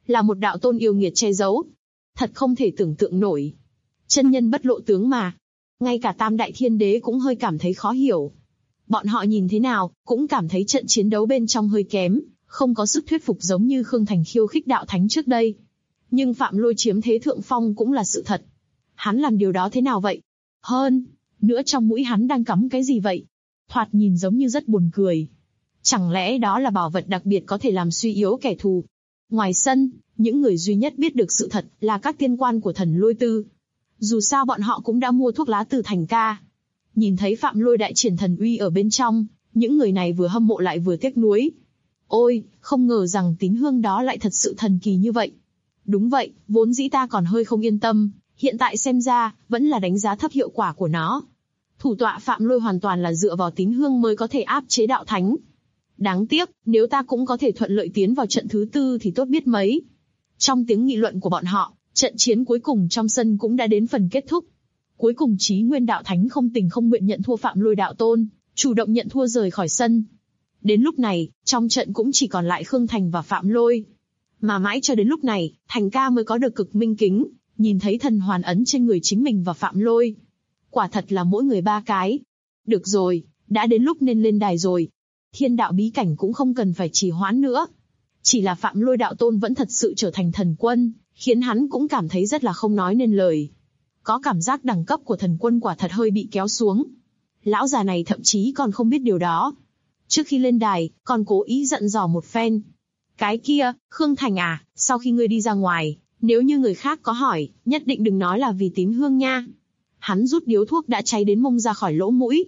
là một đạo tôn yêu nghiệt che giấu. Thật không thể tưởng tượng nổi. Chân nhân bất lộ tướng mà. Ngay cả Tam Đại Thiên Đế cũng hơi cảm thấy khó hiểu. Bọn họ nhìn thế nào, cũng cảm thấy trận chiến đấu bên trong hơi kém, không có sức thuyết phục giống như Khương Thành khiêu khích đạo thánh trước đây. Nhưng Phạm Lôi chiếm thế thượng phong cũng là sự thật. Hắn làm điều đó thế nào vậy? Hơn nữa trong mũi hắn đang cắm cái gì vậy? Thoạt nhìn giống như rất buồn cười. Chẳng lẽ đó là bảo vật đặc biệt có thể làm suy yếu kẻ thù? Ngoài sân, những người duy nhất biết được sự thật là các tiên quan của Thần Lôi Tư. Dù sao bọn họ cũng đã mua thuốc lá từ Thành ca. Nhìn thấy Phạm Lôi đại triển thần uy ở bên trong, những người này vừa hâm mộ lại vừa tiếc nuối. Ôi, không ngờ rằng tín hương đó lại thật sự thần kỳ như vậy. Đúng vậy, vốn dĩ ta còn hơi không yên tâm, hiện tại xem ra, vẫn là đánh giá thấp hiệu quả của nó. Thủ tọa Phạm Lôi hoàn toàn là dựa vào tín hương mới có thể áp chế đạo thánh. Đáng tiếc, nếu ta cũng có thể thuận lợi tiến vào trận thứ 4 thì tốt biết mấy. Trong tiếng nghị luận của bọn họ, trận chiến cuối cùng trong sân cũng đã đến phần kết thúc. Cuối cùng Chí Nguyên đạo thánh không tình không nguyện nhận thua Phạm Lôi đạo tôn, chủ động nhận thua rời khỏi sân. Đến lúc này, trong trận cũng chỉ còn lại Khương Thành và Phạm Lôi. Mà mãi cho đến lúc này, Thành ca mới có được cực minh kính, nhìn thấy thần hoàn ấn trên người chính mình và Phạm Lôi. Quả thật là mỗi người 3 cái. Được rồi, đã đến lúc nên lên đài rồi. Thiên đạo bí cảnh cũng không cần phải trì hoãn nữa. Chỉ là Phạm Lôi đạo tôn vẫn thật sự trở thành thần quân, khiến hắn cũng cảm thấy rất là không nói nên lời. Có cảm giác đẳng cấp của thần quân quả thật hơi bị kéo xuống. Lão già này thậm chí còn không biết điều đó. Trước khi lên đài, còn cố ý dặn dò một phen. Cái kia, Khương Thành à, sau khi ngươi đi ra ngoài, nếu như người khác có hỏi, nhất định đừng nói là vì tín hương nha. Hắn rút điếu thuốc đã cháy đến mông ra khỏi lỗ mũi.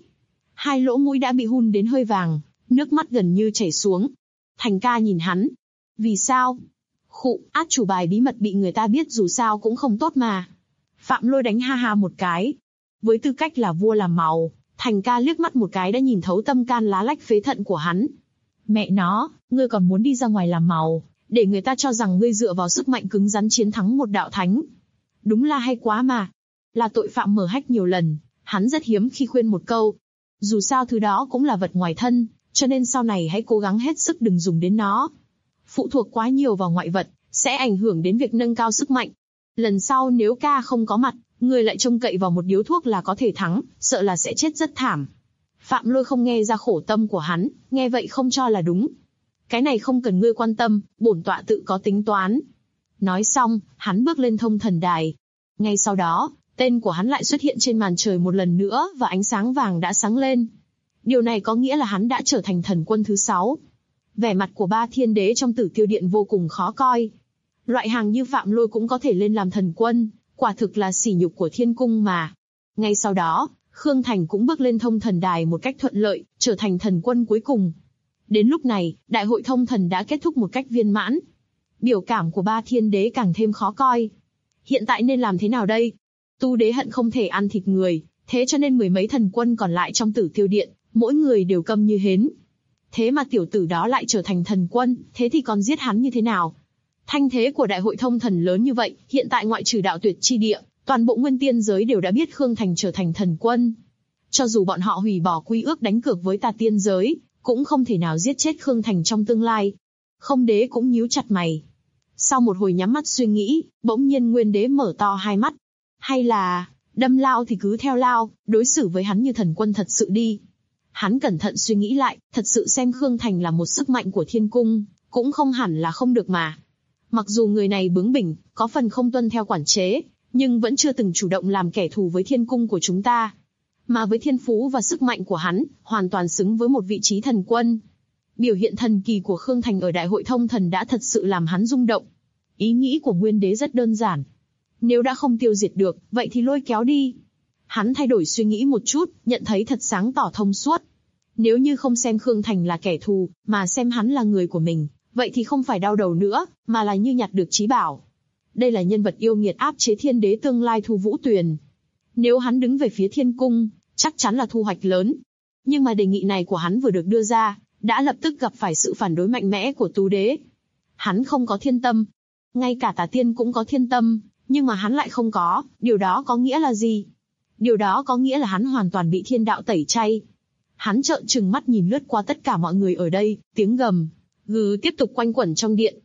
2 lỗ mũi đã bị hun đến hơi vàng, nước mắt gần như chảy xuống. Thành ca nhìn hắn. Vì sao? Khụ, át chủ bài bí mật bị người ta biết dù sao cũng không tốt mà. Phạm Lôi đánh ha ha một cái. Với tư cách là vua làm màu, Thành ca liếc mắt một cái đã nhìn thấu tâm can lá lách phế thận của hắn. Mẹ nó, ngươi còn muốn đi ra ngoài làm màu, để người ta cho rằng ngươi dựa vào sức mạnh cứng rắn chiến thắng một đạo thánh. Đúng là hay quá mà. Là tội phạm mở hách nhiều lần, hắn rất hiếm khi khuyên một câu. Dù sao thứ đó cũng là vật ngoài thân, cho nên sau này hãy cố gắng hết sức đừng dùng đến nó. Phụ thuộc quá nhiều vào ngoại vật, sẽ ảnh hưởng đến việc nâng cao sức mạnh. Lần sau nếu ca không có mặt, ngươi lại trông cậy vào một điếu thuốc là có thể thắng, sợ là sẽ chết rất thảm. Phạm Lôi không nghe ra khổ tâm của hắn, nghe vậy không cho là đúng. Cái này không cần ngươi quan tâm, bổn tọa tự có tính toán. Nói xong, hắn bước lên thông thần đài. Ngay sau đó, tên của hắn lại xuất hiện trên màn trời một lần nữa và ánh sáng vàng đã sáng lên. Điều này có nghĩa là hắn đã trở thành thần quân thứ 6. Vẻ mặt của 3 thiên đế trong Tử Tiêu Điện vô cùng khó coi. Loại hàng như Phạm Lôi cũng có thể lên làm thần quân, quả thực là sỉ nhục của thiên cung mà. Ngay sau đó, Khương Thành cũng bước lên thông thần đài một cách thuận lợi, trở thành thần quân cuối cùng. Đến lúc này, đại hội thông thần đã kết thúc một cách viên mãn. Biểu cảm của 3 thiên đế càng thêm khó coi. Hiện tại nên làm thế nào đây? Tu đế hận không thể ăn thịt người, thế cho nên 10 mấy thần quân còn lại trong Tử Tiêu Điện, mỗi người đều câm như hến. Thế mà tiểu tử đó lại trở thành thần quân, thế thì còn giết hắn như thế nào? Thanh thế của đại hội thông thần lớn như vậy, hiện tại ngoại trừ đạo tuyệt chi địa, toàn bộ nguyên tiên giới đều đã biết Khương Thành trở thành thần quân. Cho dù bọn họ hủy bỏ quy ước đánh cược với tà tiên giới, cũng không thể nào giết chết Khương Thành trong tương lai. Không đế cũng nhíu chặt mày. Sau một hồi nhắm mắt suy nghĩ, bỗng nhiên nguyên đế mở to hai mắt. Hay là, đâm lao thì cứ theo lao, đối xử với hắn như thần quân thật sự đi. Hắn cẩn thận suy nghĩ lại, thật sự xem Khương Thành là một sức mạnh của thiên cung, cũng không hẳn là không được mà. Mặc dù người này bướng bỉnh, có phần không tuân theo quản chế, nhưng vẫn chưa từng chủ động làm kẻ thù với thiên cung của chúng ta. Mà với thiên phú và sức mạnh của hắn, hoàn toàn xứng với một vị trí thần quân. Biểu hiện thần kỳ của Khương Thành ở đại hội thông thần đã thật sự làm hắn rung động. Ý nghĩ của nguyên đế rất đơn giản. Nếu đã không tiêu diệt được, vậy thì lôi kéo đi. Hắn thay đổi suy nghĩ một chút, nhận thấy thật sáng tỏ thông suốt. Nếu như không xem Khương Thành là kẻ thù, mà xem hắn là người của mình, vậy thì không phải đau đầu nữa, mà là như nhặt được trí bảo. Đây là nhân vật yêu nghiệt áp chế thiên đế tương lai Thu Vũ Tuyền. Nếu hắn đứng về phía thiên cung, chắc chắn là thu hoạch lớn. Nhưng mà đề nghị này của hắn vừa được đưa ra, đã lập tức gặp phải sự phản đối mạnh mẽ của Tú Đế. Hắn không có thiên tâm. Ngay cả Tà Tiên cũng có thiên tâm, nhưng mà hắn lại không có, điều đó có nghĩa là gì? Điều đó có nghĩa là hắn hoàn toàn bị thiên đạo tẩy chay. Hắn trợn trừng mắt nhìn lướt qua tất cả mọi người ở đây, tiếng gầm, gừ tiếp tục quanh quẩn trong điện.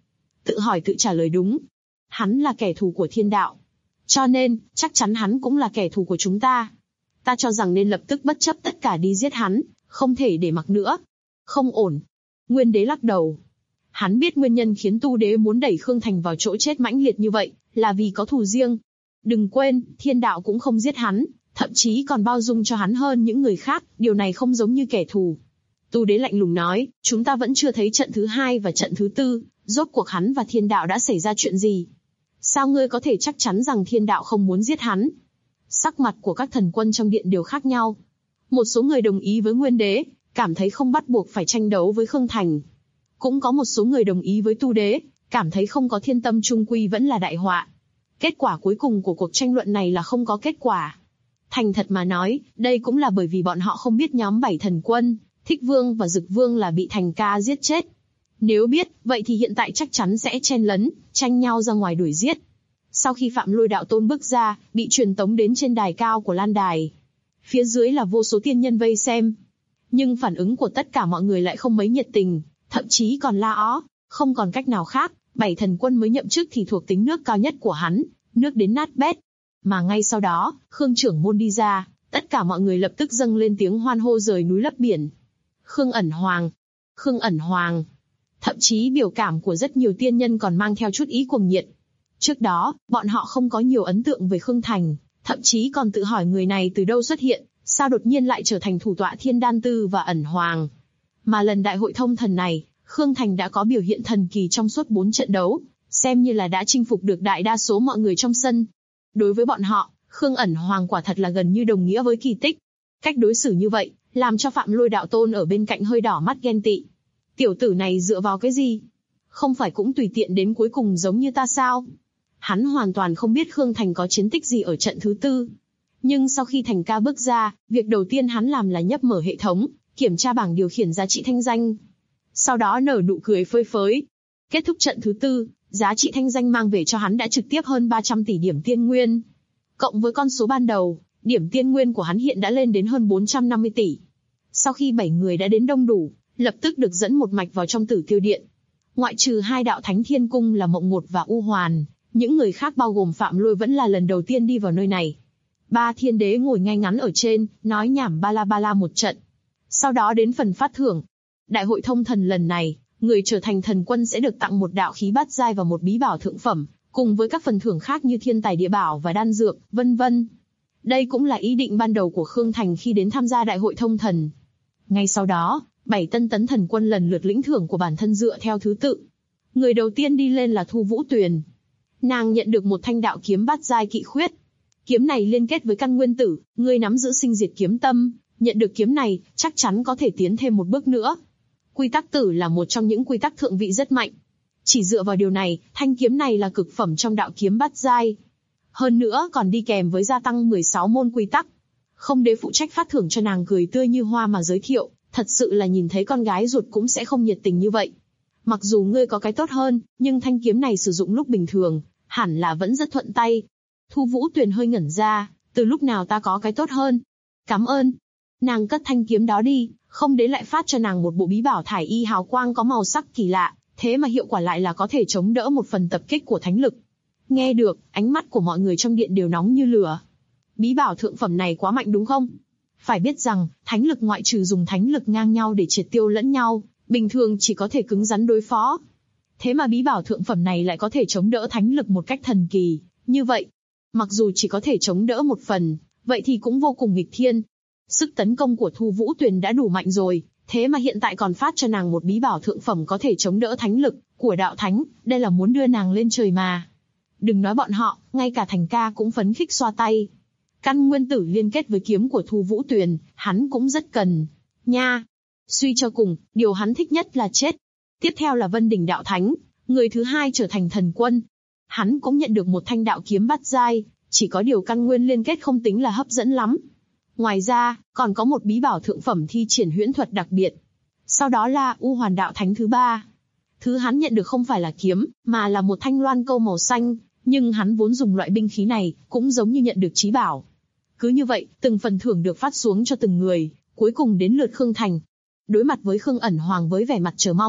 tự hỏi tự trả lời đúng. Hắn là kẻ thù của thiên đạo. Cho nên, chắc chắn hắn cũng là kẻ thù của chúng ta. Ta cho rằng nên lập tức bất chấp tất cả đi giết hắn, không thể để mặc nữa. Không ổn. Nguyên đế lắc đầu. Hắn biết nguyên nhân khiến Tu đế muốn đẩy Khương Thành vào chỗ chết mãnh liệt như vậy, là vì có thù riêng. Đừng quên, thiên đạo cũng không giết hắn, thậm chí còn bao dung cho hắn hơn những người khác, điều này không giống như kẻ thù. Tu đế lạnh lùng nói, chúng ta vẫn chưa thấy trận thứ 2 và trận thứ 4, rốt cuộc hắn và thiên đạo đã xảy ra chuyện gì? Sao ngươi có thể chắc chắn rằng thiên đạo không muốn giết hắn? Sắc mặt của các thần quân trong điện đều khác nhau. Một số người đồng ý với Nguyên đế, cảm thấy không bắt buộc phải tranh đấu với Khương Thành. Cũng có một số người đồng ý với Tu đế, cảm thấy không có thiên tâm trung quy vẫn là đại họa. Kết quả cuối cùng của cuộc tranh luận này là không có kết quả. Thành thật mà nói, đây cũng là bởi vì bọn họ không biết nhóm 7 thần quân, Thích Vương và Dực Vương là bị Thành Ca giết chết. Nếu biết, vậy thì hiện tại chắc chắn sẽ chen lấn, tranh nhau ra ngoài đuổi giết. Sau khi Phạm Lôi đạo tôn bước ra, bị truyền tống đến trên đài cao của Lan Đài. Phía dưới là vô số tiên nhân vây xem. Nhưng phản ứng của tất cả mọi người lại không mấy nhiệt tình, thậm chí còn la ó. Không còn cách nào khác, 7 thần quân mới nhậm chức thì thuộc tính nước cao nhất của hắn, nước đến nát bét. Mà ngay sau đó, Khương trưởng môn đi ra, tất cả mọi người lập tức dâng lên tiếng hoan hô rời núi lấp biển. Khương ẩn hoàng, Khương ẩn hoàng. Thậm chí biểu cảm của rất nhiều tiên nhân còn mang theo chút ý cuồng nhiệt. Trước đó, bọn họ không có nhiều ấn tượng về Khương Thành, thậm chí còn tự hỏi người này từ đâu xuất hiện, sao đột nhiên lại trở thành thủ tọa Thiên Đan Tư và ẩn hoàng. Mà lần đại hội thông thần này, Khương Thành đã có biểu hiện thần kỳ trong suốt 4 trận đấu, xem như là đã chinh phục được đại đa số mọi người trong sân. Đối với bọn họ, Khương ẩn hoàng quả thật là gần như đồng nghĩa với kỳ tích. Cách đối xử như vậy, làm cho Phạm Lôi đạo tôn ở bên cạnh hơi đỏ mắt ghen tị. Tiểu tử này dựa vào cái gì? Không phải cũng tùy tiện đến cuối cùng giống như ta sao? Hắn hoàn toàn không biết Khương Thành có chiến tích gì ở trận thứ 4. Nhưng sau khi Thành Ca bước ra, việc đầu tiên hắn làm là nhấp mở hệ thống, kiểm tra bảng điều khiển giá trị thanh danh. Sau đó nở nụ cười phơi phới. Kết thúc trận thứ 4, giá trị thanh danh mang về cho hắn đã trực tiếp hơn 300 tỷ điểm tiên nguyên. Cộng với con số ban đầu, điểm tiên nguyên của hắn hiện đã lên đến hơn 450 tỷ. Sau khi 7 người đã đến đông đủ, lập tức được dẫn một mạch vào trong Tử Tiêu Điện. Ngoại trừ 2 đạo thánh thiên cung là Mộng Ngột và U Hoàn, những người khác bao gồm Phạm Lôi vẫn là lần đầu tiên đi vào nơi này. 3 thiên đế ngồi ngay ngắn ở trên, nói nhảm ba la một trận. Sau đó đến phần phát thưởng. Đại hội thông thần lần này, người trở thành thần quân sẽ được tặng một đạo khí bát giai và một bí bảo thượng phẩm, cùng với các phần thưởng khác như thiên tài địa bảo và đan dược, vân vân. Đây cũng là ý định ban đầu của Khương Thành khi đến tham gia đại hội thông thần. Ngay sau đó, 7 tân tấn thần quân lần lượt lĩnh thưởng của bản thân dựa theo thứ tự. Người đầu tiên đi lên là Thu Vũ Tuyền. Nàng nhận được một thanh đạo kiếm bát giai kỵ khuyết. Kiếm này liên kết với căn nguyên tử, người nắm giữ sinh diệt kiếm tâm, nhận được kiếm này, chắc chắn có thể tiến thêm một bước nữa. Quy tắc tử là một trong những quy tắc thượng vị rất mạnh. Chỉ dựa vào điều này, thanh kiếm này là cực phẩm trong đạo kiếm bát giai. Hơn nữa còn đi kèm với gia tăng 16 môn quy tắc. Không đế phụ trách phát thưởng cho nàng cười tươi như hoa mà giới thiệu, thật sự là nhìn thấy con gái ruột cũng sẽ không nhiệt tình như vậy. Mặc dù ngươi có cái tốt hơn, nhưng thanh kiếm này sử dụng lúc bình thường, hẳn là vẫn rất thuận tay. Thu Vũ Tuyền hơi ngẩn ra, từ lúc nào ta có cái tốt hơn? Cảm ơn. Nàng cất thanh kiếm đó đi, không đế lại phát cho nàng một bộ bí bảo thải y hào quang có màu sắc kỳ lạ, thế mà hiệu quả lại là có thể chống đỡ một phần tập kích của thánh lực. Nghe được, ánh mắt của mọi người trong điện đều nóng như lửa. Bí bảo thượng phẩm này quá mạnh đúng không? Phải biết rằng, thánh lực ngoại trừ dùng thánh lực ngang nhau để triệt tiêu lẫn nhau, bình thường chỉ có thể cứng rắn đối phó. Thế mà bí bảo thượng phẩm này lại có thể chống đỡ thánh lực một cách thần kỳ, như vậy. Mặc dù chỉ có thể chống đỡ một phần, vậy thì cũng vô cùng nghịch thiên. Sức tấn công của Thu Vũ Tuyền đã đủ mạnh rồi, thế mà hiện tại còn phát cho nàng một bí bảo thượng phẩm có thể chống đỡ thánh lực của đạo thánh, đây là muốn đưa nàng lên trời mà. Đừng nói bọn họ, ngay cả Thành Ca cũng phấn khích xoa tay. Căn nguyên tử liên kết với kiếm của Thu Vũ Tuyền, hắn cũng rất cần. Nha! Suy cho cùng, điều hắn thích nhất là chết. Tiếp theo là Vân Đỉnh đạo thánh, người thứ 2 trở thành thần quân. Hắn cũng nhận được một thanh đạo kiếm bát giai, chỉ có điều căn nguyên liên kết không tính là hấp dẫn lắm. Ngoài ra, còn có một bí bảo thượng phẩm thi triển huyễn thuật đặc biệt. Sau đó là U Hoàn đạo thánh thứ 3. Thứ hắn nhận được không phải là kiếm, mà là một thanh loan câu màu xanh, nhưng hắn vốn dùng loại binh khí này, cũng giống như nhận được chí bảo. Cứ như vậy, từng phần thưởng được phát xuống cho từng người, cuối cùng đến lượt Khương Thành. Đối mặt với Khương ẩn hoàng với vẻ mặt chờ mong,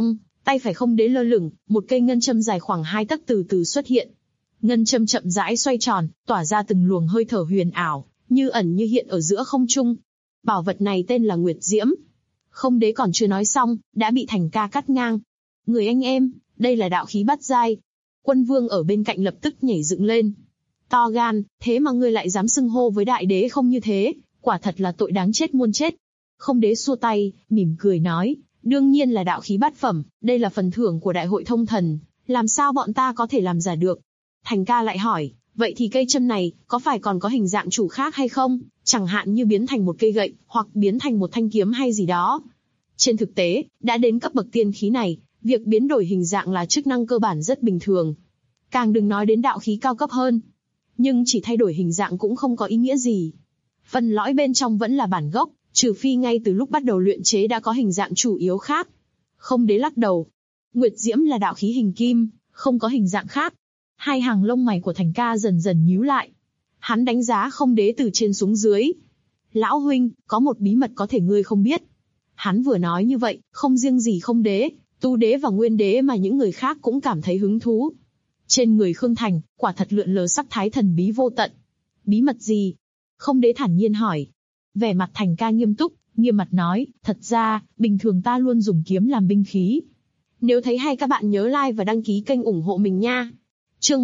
Tay phải không đế lơ lửng, một cây ngân châm dài khoảng 2 tấc từ từ xuất hiện. Ngân châm chậm rãi xoay tròn, tỏa ra từng luồng hơi thở huyền ảo, như ẩn như hiện ở giữa không trung. Bảo vật này tên là Nguyệt Diễm. Không đế còn chưa nói xong, đã bị Thành Ca cắt ngang. Người anh em, đây là đạo khí bát giai. Quân Vương ở bên cạnh lập tức nhảy dựng lên. To gan, thế mà ngươi lại dám xưng hô với đại đế không như thế, quả thật là tội đáng chết muôn chết. Không đế xua tay, mỉm cười nói, đương nhiên là đạo khí bát phẩm, đây là phần thưởng của đại hội thông thần, làm sao bọn ta có thể làm giả được. Thành Ca lại hỏi, vậy thì cây châm này, có phải còn có hình dạng chủ khác hay không, chẳng hạn như biến thành một cây gậy, hoặc biến thành một thanh kiếm hay gì đó. Trên thực tế, đã đến cấp bậc tiên khí này, việc biến đổi hình dạng là chức năng cơ bản rất bình thường. Càng đừng nói đến đạo khí cao cấp hơn. Nhưng chỉ thay đổi hình dạng cũng không có ý nghĩa gì. Phần lõi bên trong vẫn là bản gốc, trừ phi ngay từ lúc bắt đầu luyện chế đã có hình dạng chủ yếu khác. Không đế lắc đầu. Nguyệt Diễm là đạo khí hình kim, không có hình dạng khác. Hai hàng lông mày của Thành Ca dần dần nhíu lại. Hắn đánh giá không đế từ trên xuống dưới. Lão huynh, có một bí mật có thể ngươi không biết. Hắn vừa nói như vậy, không riêng gì không đế, tu đế và nguyên đế mà những người khác cũng cảm thấy hứng thú. Trên người Khương Thành, quả thật lượn lờ sắc thái thần bí vô tận. Bí mật gì? Không đế thản nhiên hỏi. Vẻ mặt Thành Ca nghiêm túc, nghiêm mặt nói, thật ra, bình thường ta luôn dùng kiếm làm binh khí. Nếu thấy hay các bạn nhớ like và đăng ký kênh ủng hộ mình nha. Chương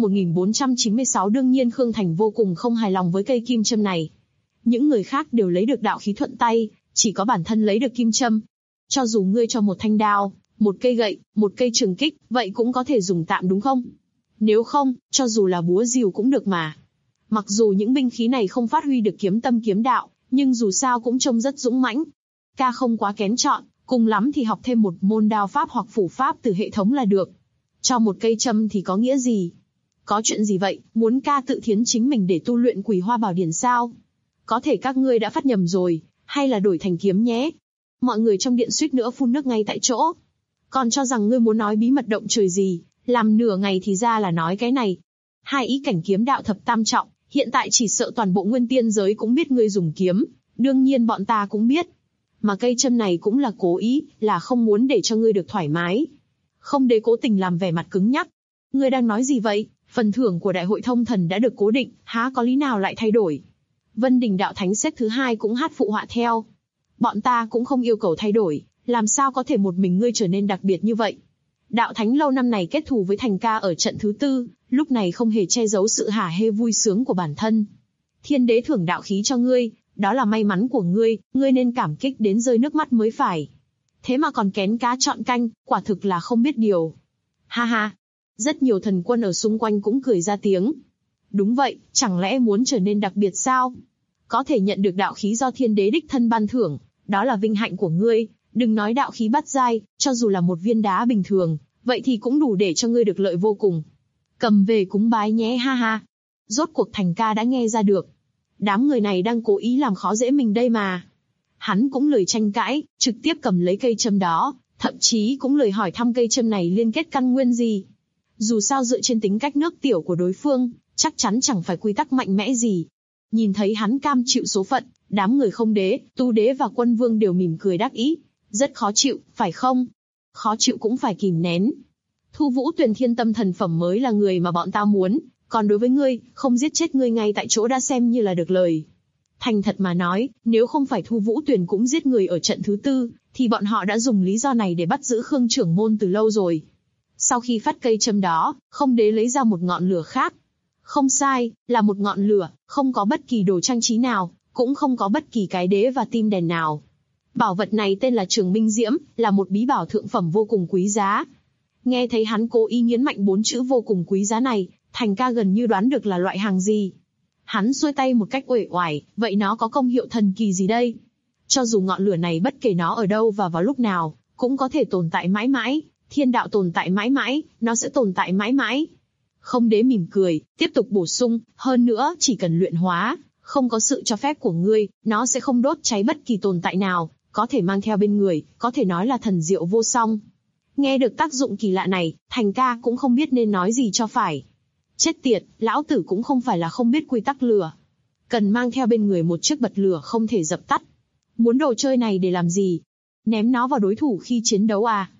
1496 đương nhiên Khương Thành vô cùng không hài lòng với cây kim châm này. Những người khác đều lấy được đạo khí thuận tay, chỉ có bản thân lấy được kim châm. Cho dù ngươi cho một thanh đao, một cây gậy, một cây trường kích, vậy cũng có thể dùng tạm đúng không? Nếu không, cho dù là búa rìu cũng được mà. Mặc dù những binh khí này không phát huy được kiếm tâm kiếm đạo, nhưng dù sao cũng trông rất dũng mãnh. Ca không quá kén chọn, cùng lắm thì học thêm một môn đao pháp hoặc phủ pháp từ hệ thống là được. Cho một cây châm thì có nghĩa gì? Có chuyện gì vậy, muốn ca tự thiến chính mình để tu luyện Quỳ Hoa Bảo Điển sao? Có thể các ngươi đã phát nhầm rồi, hay là đổi thành kiếm nhé? Mọi người trong điện suýt nữa phun nước ngay tại chỗ. Còn cho rằng ngươi muốn nói bí mật động trời gì, làm nửa ngày thì ra là nói cái này. Hai ý cảnh kiếm đạo thập tam trọng, hiện tại chỉ sợ toàn bộ nguyên tiên giới cũng biết ngươi dùng kiếm, đương nhiên bọn ta cũng biết. Mà cây châm này cũng là cố ý, là không muốn để cho ngươi được thoải mái. Không đế cố tình làm vẻ mặt cứng nhắc. Ngươi đang nói gì vậy? Phần thưởng của đại hội thông thần đã được cố định, há có lý nào lại thay đổi? Vân Đình đạo thánh xếp thứ 2 cũng hát phụ họa theo. Bọn ta cũng không yêu cầu thay đổi, làm sao có thể một mình ngươi trở nên đặc biệt như vậy? Đạo thánh lâu năm này kết thù với Thành Ca ở trận thứ 4, lúc này không hề che giấu sự hả hê vui sướng của bản thân. Thiên đế thưởng đạo khí cho ngươi, đó là may mắn của ngươi nên cảm kích đến rơi nước mắt mới phải. Thế mà còn kén cá chọn canh, quả thực là không biết điều. Ha ha. Rất nhiều thần quân ở xung quanh cũng cười ra tiếng. Đúng vậy, chẳng lẽ muốn trở nên đặc biệt sao? Có thể nhận được đạo khí do thiên đế đích thân ban thưởng, đó là vinh hạnh của ngươi. Đừng nói đạo khí bát giai, cho dù là một viên đá bình thường, vậy thì cũng đủ để cho ngươi được lợi vô cùng. Cầm về cúng bái nhé ha ha. Rốt cuộc Thành Ca đã nghe ra được. Đám người này đang cố ý làm khó dễ mình đây mà. Hắn cũng lười tranh cãi, trực tiếp cầm lấy cây châm đó, thậm chí cũng lười hỏi thăm cây châm này liên kết căn nguyên gì. Dù sao dựa trên tính cách nước tiểu của đối phương, chắc chắn chẳng phải quy tắc mạnh mẽ gì. Nhìn thấy hắn cam chịu số phận, đám người không đế, tu đế và quân vương đều mỉm cười đắc ý. Rất khó chịu, phải không? Khó chịu cũng phải kìm nén. Thu Vũ Tuyền thiên tâm thần phẩm mới là người mà bọn ta muốn, còn đối với ngươi, không giết chết ngươi ngay tại chỗ đã xem như là được lời. Thành thật mà nói, nếu không phải Thu Vũ Tuyền cũng giết người ở trận thứ 4, thì bọn họ đã dùng lý do này để bắt giữ Khương trưởng môn từ lâu rồi. Sau khi phát cây châm đó, không đế lấy ra một ngọn lửa khác. Không sai, là một ngọn lửa, không có bất kỳ đồ trang trí nào, cũng không có bất kỳ cái đế và tim đèn nào. Bảo vật này tên là Trường Minh Diễm, là một bí bảo thượng phẩm vô cùng quý giá. Nghe thấy hắn cố ý nhấn mạnh 4 chữ vô cùng quý giá này, Thành Ca gần như đoán được là loại hàng gì. Hắn xuôi tay một cách uể oải, vậy nó có công hiệu thần kỳ gì đây? Cho dù ngọn lửa này bất kể nó ở đâu và vào lúc nào, cũng có thể tồn tại mãi mãi, thiên đạo tồn tại mãi mãi, nó sẽ tồn tại mãi mãi. Không đế mỉm cười, tiếp tục bổ sung, hơn nữa chỉ cần luyện hóa, không có sự cho phép của ngươi, nó sẽ không đốt cháy bất kỳ tồn tại nào, có thể mang theo bên người, có thể nói là thần diệu vô song. Nghe được tác dụng kỳ lạ này, Thành Ca cũng không biết nên nói gì cho phải. Chết tiệt, lão tử cũng không phải là không biết quy tắc lửa. Cần mang theo bên người một chiếc bật lửa không thể dập tắt. Muốn đồ chơi này để làm gì? Ném nó vào đối thủ khi chiến đấu à?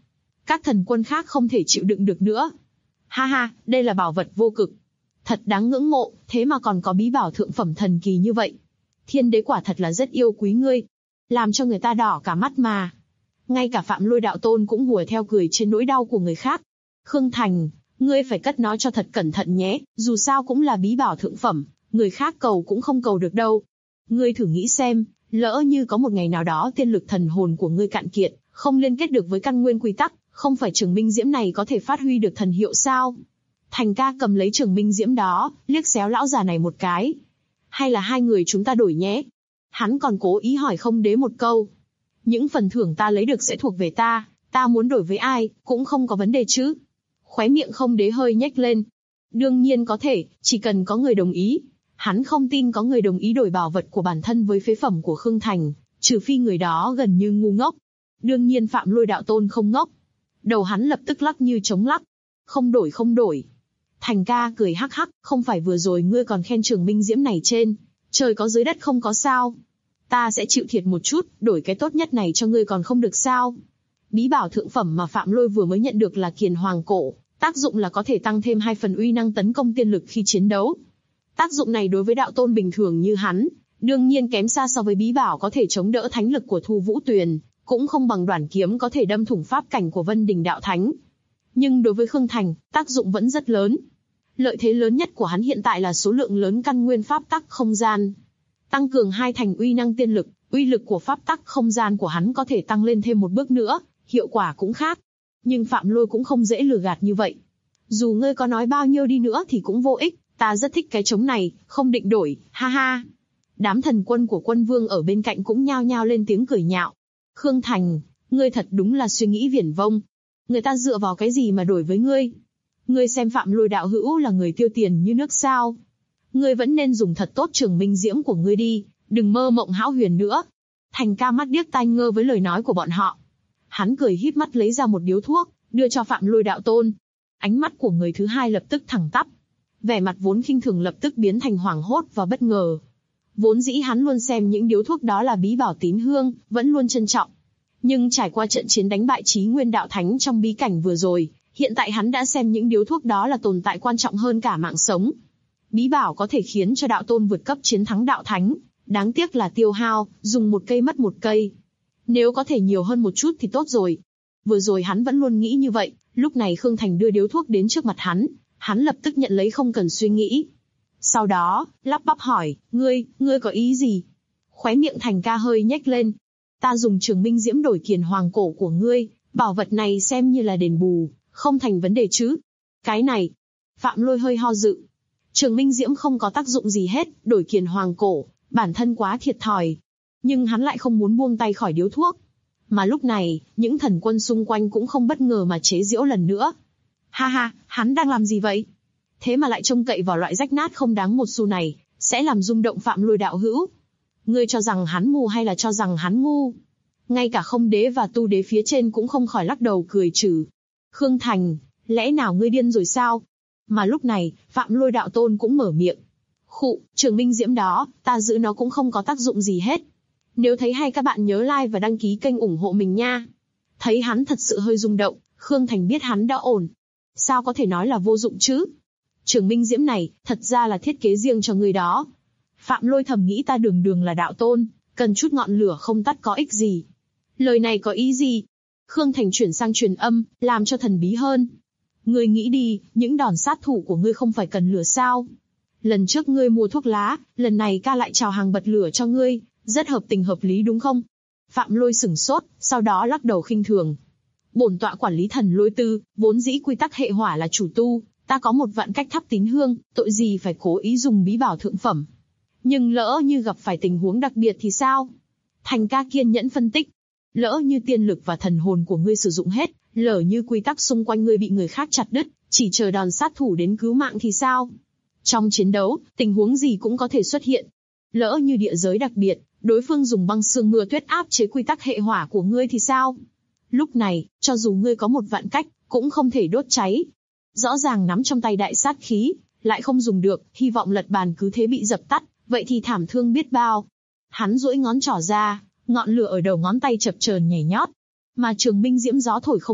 Các thần quân khác không thể chịu đựng được nữa. Ha ha, đây là bảo vật vô cực. Thật đáng ngưỡng mộ, thế mà còn có bí bảo thượng phẩm thần kỳ như vậy. Thiên đế quả thật là rất yêu quý ngươi. Làm cho người ta đỏ cả mắt mà. Ngay cả Phạm Lôi đạo tôn cũng hùa theo cười trên nỗi đau của người khác. Khương Thành, ngươi phải cất nó cho thật cẩn thận nhé, dù sao cũng là bí bảo thượng phẩm, người khác cầu cũng không cầu được đâu. Ngươi thử nghĩ xem, lỡ như có một ngày nào đó tiên lực thần hồn của ngươi cạn kiệt, không liên kết được với căn nguyên quy tắc, không phải trường minh diễm này có thể phát huy được thần hiệu sao? Thành ca cầm lấy trường minh diễm đó, liếc xéo lão già này một cái. Hay là hai người chúng ta đổi nhé? Hắn còn cố ý hỏi không đế một câu. Những phần thưởng ta lấy được sẽ thuộc về ta muốn đổi với ai, cũng không có vấn đề chứ. Khóe miệng không đế hơi nhếch lên. Đương nhiên có thể, chỉ cần có người đồng ý. Hắn không tin có người đồng ý đổi bảo vật của bản thân với phế phẩm của Khương Thành, trừ phi người đó gần như ngu ngốc. Đương nhiên Phạm Lôi đạo tôn không ngốc. Đầu hắn lập tức lắc như trống lắc. Không đổi. Thành ca cười hắc hắc, không phải vừa rồi ngươi còn khen trường minh diễm này trên trời có dưới đất không có sao? Ta sẽ chịu thiệt một chút, đổi cái tốt nhất này cho ngươi còn không được sao? Bí bảo thượng phẩm mà Phạm Lôi vừa mới nhận được là Kiền Hoàng Cổ, tác dụng là có thể tăng thêm 2 phần uy năng tấn công tiên lực khi chiến đấu. Tác dụng này đối với đạo tôn bình thường như hắn, đương nhiên kém xa so với bí bảo có thể chống đỡ thánh lực của Thu Vũ Tuyền, cũng không bằng đoản kiếm có thể đâm thủng pháp cảnh của Vân Đình đạo thánh. Nhưng đối với Khương Thành, tác dụng vẫn rất lớn. Lợi thế lớn nhất của hắn hiện tại là số lượng lớn căn nguyên pháp tắc không gian. Tăng cường 2 thành uy năng tiên lực, uy lực của pháp tắc không gian của hắn có thể tăng lên thêm một bước nữa, hiệu quả cũng khác. Nhưng Phạm Lôi cũng không dễ lừa gạt như vậy. Dù ngươi có nói bao nhiêu đi nữa thì cũng vô ích, ta rất thích cái trống này, không định đổi, ha ha. Đám thần quân của quân vương ở bên cạnh cũng nhao nhao lên tiếng cười nhạo. Khương Thành, ngươi thật đúng là suy nghĩ viển vông. Người ta dựa vào cái gì mà đổi với ngươi? Ngươi xem Phạm Lôi đạo hữu là người tiêu tiền như nước sao? Ngươi vẫn nên dùng thật tốt trường minh diễm của ngươi đi, đừng mơ mộng hão huyền nữa. Thành ca mắt điếc tai ngơ với lời nói của bọn họ. Hắn cười híp mắt lấy ra một điếu thuốc, đưa cho Phạm Lôi đạo tôn. Ánh mắt của người thứ hai lập tức thẳng tắp. Vẻ mặt vốn khinh thường lập tức biến thành hoảng hốt và bất ngờ. Vốn dĩ hắn luôn xem những điếu thuốc đó là bí bảo tín hương, vẫn luôn trân trọng. Nhưng trải qua trận chiến đánh bại Chí Nguyên đạo thánh trong bí cảnh vừa rồi, hiện tại hắn đã xem những điếu thuốc đó là tồn tại quan trọng hơn cả mạng sống. Bí bảo có thể khiến cho đạo tôn vượt cấp chiến thắng đạo thánh, đáng tiếc là tiêu hao, dùng một cây mất một cây. Nếu có thể nhiều hơn một chút thì tốt rồi. Vừa rồi hắn vẫn luôn nghĩ như vậy, lúc này Khương Thành đưa điếu thuốc đến trước mặt hắn lập tức nhận lấy không cần suy nghĩ. Sau đó, lắp bắp hỏi, ngươi có ý gì? Khóe miệng Thành ca hơi nhếch lên. Ta dùng trường minh diễm đổi Kiền Hoàng Cổ của ngươi, bảo vật này xem như là đền bù, không thành vấn đề chứ. Cái này, Phạm Lôi hơi ho dự. Trường minh diễm không có tác dụng gì hết, đổi Kiền Hoàng Cổ, bản thân quá thiệt thòi. Nhưng hắn lại không muốn buông tay khỏi điếu thuốc. Mà lúc này, những thần quân xung quanh cũng không bất ngờ mà chế giễu lần nữa. Ha ha, hắn đang làm gì vậy? Thế mà lại trông cậy vào loại rách nát không đáng một xu này, sẽ làm rung động Phạm Lôi đạo hữu. Ngươi cho rằng hắn mù hay là cho rằng hắn ngu? Ngay cả không đế và tu đế phía trên cũng không khỏi lắc đầu cười trừ. Khương Thành, lẽ nào ngươi điên rồi sao? Mà lúc này, Phạm Lôi đạo tôn cũng mở miệng. Khụ, trường minh diễm đó, ta giữ nó cũng không có tác dụng gì hết. Nếu thấy hay các bạn nhớ like và đăng ký kênh ủng hộ mình nha. Thấy hắn thật sự hơi rung động, Khương Thành biết hắn đã ổn. Sao có thể nói là vô dụng chứ? Trường minh diễm này, thật ra là thiết kế riêng cho người đó. Phạm Lôi thầm nghĩ ta đường là đạo tôn, cần chút ngọn lửa không tắt có ích gì. Lời này có ý gì? Khương Thành chuyển sang truyền âm, làm cho thần bí hơn. Ngươi nghĩ đi, những đòn sát thủ của ngươi không phải cần lửa sao? Lần trước ngươi mua thuốc lá, lần này ca lại chào hàng bật lửa cho ngươi, rất hợp tình hợp lý đúng không? Phạm Lôi sửng sốt, sau đó lắc đầu khinh thường. Bổn tọa quản lý thần lôi tư, vốn dĩ quy tắc hệ hỏa là chủ tu, ta có một vạn cách thắp tín hương, tội gì phải cố ý dùng bí bảo thượng phẩm. Nhưng lỡ như gặp phải tình huống đặc biệt thì sao? Thành ca kiên nhẫn phân tích. Lỡ như tiên lực và thần hồn của ngươi sử dụng hết, lỡ như quy tắc xung quanh ngươi bị người khác chặt đứt, chỉ chờ đòn sát thủ đến cứu mạng thì sao? Trong chiến đấu, tình huống gì cũng có thể xuất hiện. Lỡ như địa giới đặc biệt, đối phương dùng băng sương mưa tuyết áp chế quy tắc hệ hỏa của ngươi thì sao? Lúc này, cho dù ngươi có một vạn cách, cũng không thể đốt cháy. Rõ ràng nắm trong tay đại sát khí, lại không dùng được, hy vọng lật bàn cứ thế bị dập tắt, vậy thì thảm thương biết bao. Hắn duỗi ngón trỏ ra, ngọn lửa ở đầu ngón tay chập chờn nhảy nhót. Mà trường minh diễm gió thổi không tắt,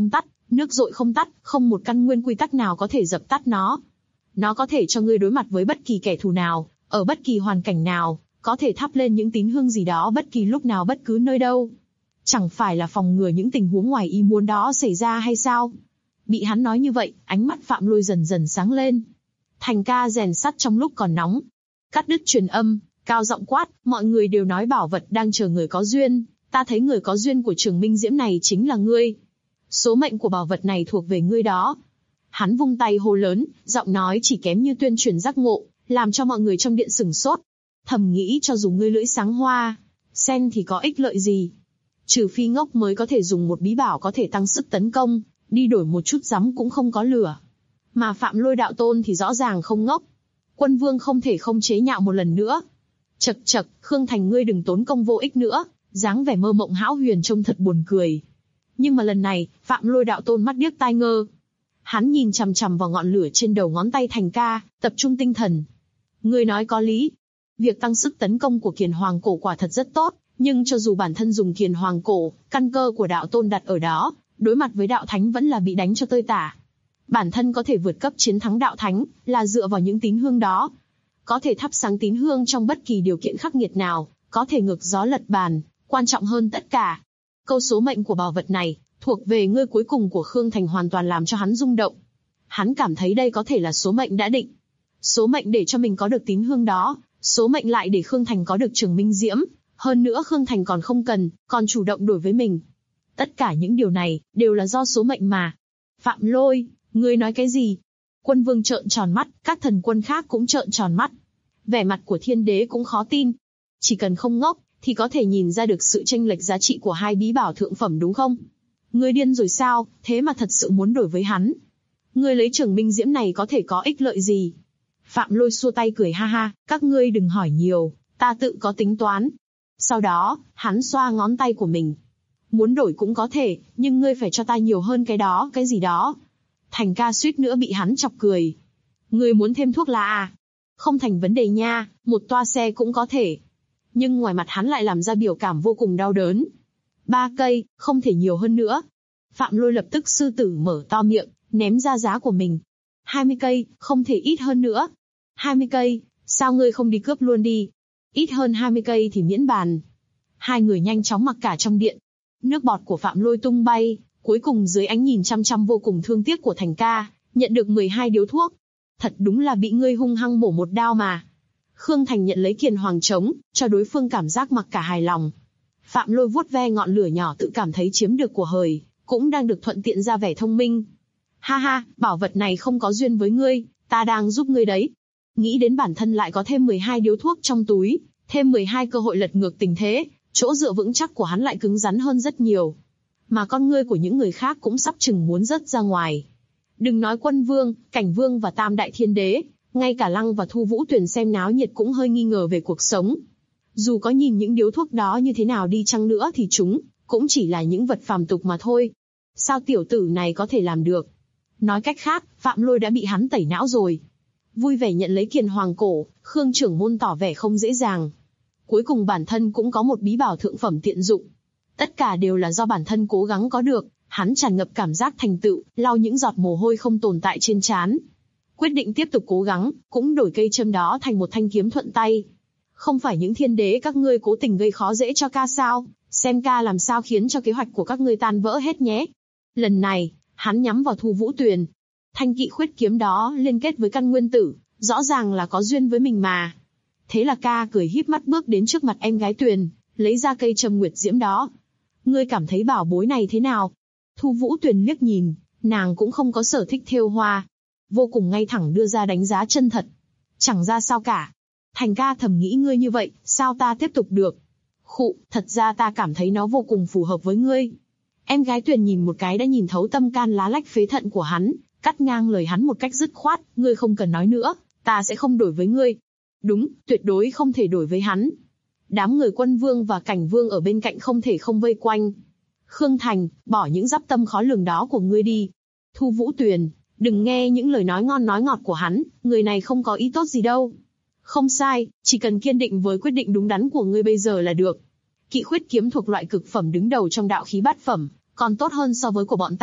Nước dội không tắt, không một căn nguyên quy tắc nào có thể dập tắt nó. Nó có thể cho ngươi đối mặt với bất kỳ kẻ thù nào, ở bất kỳ hoàn cảnh nào, có thể thắp lên những tín hương gì đó bất kỳ lúc nào bất cứ nơi đâu. Chẳng phải là phòng ngừa những tình huống ngoài ý muốn đó xảy ra hay sao? Bị hắn nói như vậy, ánh mắt Phạm Lôi dần dần sáng lên. Thành ca rèn sắt trong lúc còn nóng. Cắt đứt truyền âm, cao giọng quát, mọi người đều nói bảo vật đang chờ người có duyên. Ta thấy người có duyên của Trường Minh Diễm này chính là ngươi. Số mệnh của bảo vật này thuộc về ngươi đó. Hắn vung tay hô lớn, giọng nói chỉ kém như tuyên truyền giác ngộ, làm cho mọi người trong điện sửng sốt. Thầm nghĩ cho dù ngươi lưỡi sáng hoa, sen thì có ích lợi gì? Trừ phi ngốc mới có thể dùng một bí bảo có thể tăng sức tấn công, đi đổi một chút giấm cũng không có lửa. Mà Phạm Lôi đạo tôn thì rõ ràng không ngốc. Quân Vương không thể không chế nhạo một lần nữa. Chậc chậc, Khương Thành ngươi đừng tốn công vô ích nữa, dáng vẻ mơ mộng hão huyền trông thật buồn cười. Nhưng mà lần này, Phạm Lôi đạo tôn mắt điếc tai ngơ. Hắn nhìn chằm chằm vào ngọn lửa trên đầu ngón tay Thành ca, tập trung tinh thần. Ngươi nói có lý. Việc tăng sức tấn công của Kiền Hoàng Cổ quả thật rất tốt, nhưng cho dù bản thân dùng Kiền Hoàng Cổ, căn cơ của đạo tôn đặt ở đó, đối mặt với đạo thánh vẫn là bị đánh cho tơi tả. Bản thân có thể vượt cấp chiến thắng đạo thánh, là dựa vào những tín hương đó. Có thể thắp sáng tín hương trong bất kỳ điều kiện khắc nghiệt nào, có thể ngược gió lật bàn, quan trọng hơn tất cả. Câu số mệnh của bảo vật này, thuộc về ngươi cuối cùng của Khương Thành hoàn toàn làm cho hắn rung động. Hắn cảm thấy đây có thể là số mệnh đã định. Số mệnh để cho mình có được tín hương đó, số mệnh lại để Khương Thành có được Trường Minh Diễm. Hơn nữa Khương Thành còn không cần, còn chủ động đổi với mình. Tất cả những điều này, đều là do số mệnh mà. Phạm Lôi, ngươi nói cái gì? Quân Vương trợn tròn mắt, các thần quân khác cũng trợn tròn mắt. Vẻ mặt của Thiên Đế cũng khó tin. Chỉ cần không ngốc, thì có thể nhìn ra được sự chênh lệch giá trị của hai bí bảo thượng phẩm đúng không? Ngươi điên rồi sao, thế mà thật sự muốn đổi với hắn? Ngươi lấy Trường Minh Diễm này có thể có ích lợi gì? Phạm Lôi xua tay cười ha ha, các ngươi đừng hỏi nhiều, ta tự có tính toán. Sau đó, hắn xoa ngón tay của mình. Muốn đổi cũng có thể, nhưng ngươi phải cho ta nhiều hơn cái đó, cái gì đó. Thành ca suýt nữa bị hắn chọc cười. Ngươi muốn thêm thuốc lá à? Không thành vấn đề nha, một toa xe cũng có thể. Nhưng ngoài mặt hắn lại làm ra biểu cảm vô cùng đau đớn. 3 cây, không thể nhiều hơn nữa. Phạm Lôi lập tức sư tử mở to miệng, ném ra giá của mình. 20 cây, không thể ít hơn nữa. 20 cây, sao ngươi không đi cướp luôn đi? Ít hơn 20 cây thì miễn bàn. Hai người nhanh chóng mặc cả trong điện. Nước bọt của Phạm Lôi tung bay, cuối cùng dưới ánh nhìn chăm chăm vô cùng thương tiếc của Thành ca, nhận được 12 điếu thuốc. Thật đúng là bị ngươi hung hăng bổ một đao mà. Khương Thành nhận lấy Kiền Hoàng trống, cho đối phương cảm giác mặc cả hài lòng. Phạm Lôi vuốt ve ngọn lửa nhỏ tự cảm thấy chiếm được của hời, cũng đang được thuận tiện ra vẻ thông minh. Ha ha, bảo vật này không có duyên với ngươi, ta đang giúp ngươi đấy. Nghĩ đến bản thân lại có thêm 12 điếu thuốc trong túi, thêm 12 cơ hội lật ngược tình thế, chỗ dựa vững chắc của hắn lại cứng rắn hơn rất nhiều. Mà con ngươi của những người khác cũng sắp chừng muốn rớt ra ngoài. Đừng nói Quân Vương, Cảnh Vương và Tam Đại Thiên Đế, ngay cả Lăng và Thu Vũ Tuyền xem náo nhiệt cũng hơi nghi ngờ về cuộc sống. Dù có nhìn những điếu thuốc đó như thế nào đi chăng nữa thì chúng cũng chỉ là những vật phàm tục mà thôi. Sao tiểu tử này có thể làm được? Nói cách khác, Phạm Lôi đã bị hắn tẩy não rồi. Vui vẻ nhận lấy Kiền Hoàng cổ, Khương trưởng môn tỏ vẻ không dễ dàng. Cuối cùng bản thân cũng có một bí bảo thượng phẩm tiện dụng. Tất cả đều là do bản thân cố gắng có được, hắn tràn ngập cảm giác thành tựu, lau những giọt mồ hôi không tồn tại trên trán. Quyết định tiếp tục cố gắng, cũng đổi cây châm đó thành một thanh kiếm thuận tay. Không phải những thiên đế các ngươi cố tình gây khó dễ cho ca sao, xem ca làm sao khiến cho kế hoạch của các ngươi tan vỡ hết nhé. Lần này, hắn nhắm vào Thu Vũ Tuyền. Thanh kỵ khuyết kiếm đó liên kết với căn nguyên tử, rõ ràng là có duyên với mình mà. Thế là ca cười híp mắt bước đến trước mặt em gái Tuyền, lấy ra cây châm nguyệt diễm đó. Ngươi cảm thấy bảo bối này thế nào? Thu Vũ Tuyền liếc nhìn, nàng cũng không có sở thích thêu hoa. Vô cùng ngay thẳng đưa ra đánh giá chân thật. Chẳng ra sao cả. Thành ca thầm nghĩ ngươi như vậy, sao ta tiếp tục được? Khụ, thật ra ta cảm thấy nó vô cùng phù hợp với ngươi. Em gái Tuyền nhìn một cái đã nhìn thấu tâm can lá lách phế thận của hắn, cắt ngang lời hắn một cách dứt khoát, ngươi không cần nói nữa, ta sẽ không đổi với ngươi. Đúng, tuyệt đối không thể đổi với hắn. Đám người Quân Vương và Cảnh Vương ở bên cạnh không thể không vây quanh. Khương Thành, bỏ những giáp tâm khó lường đó của ngươi đi. Thu Vũ Tuyền, đừng nghe những lời nói ngon nói ngọt của hắn, người này không có ý tốt gì đâu. Không sai, chỉ cần kiên định với quyết định đúng đắn của ngươi bây giờ là được. Kỵ khuyết kiếm thuộc loại cực phẩm đứng đầu trong đạo khí bát phẩm, còn tốt hơn so với của bọn ta,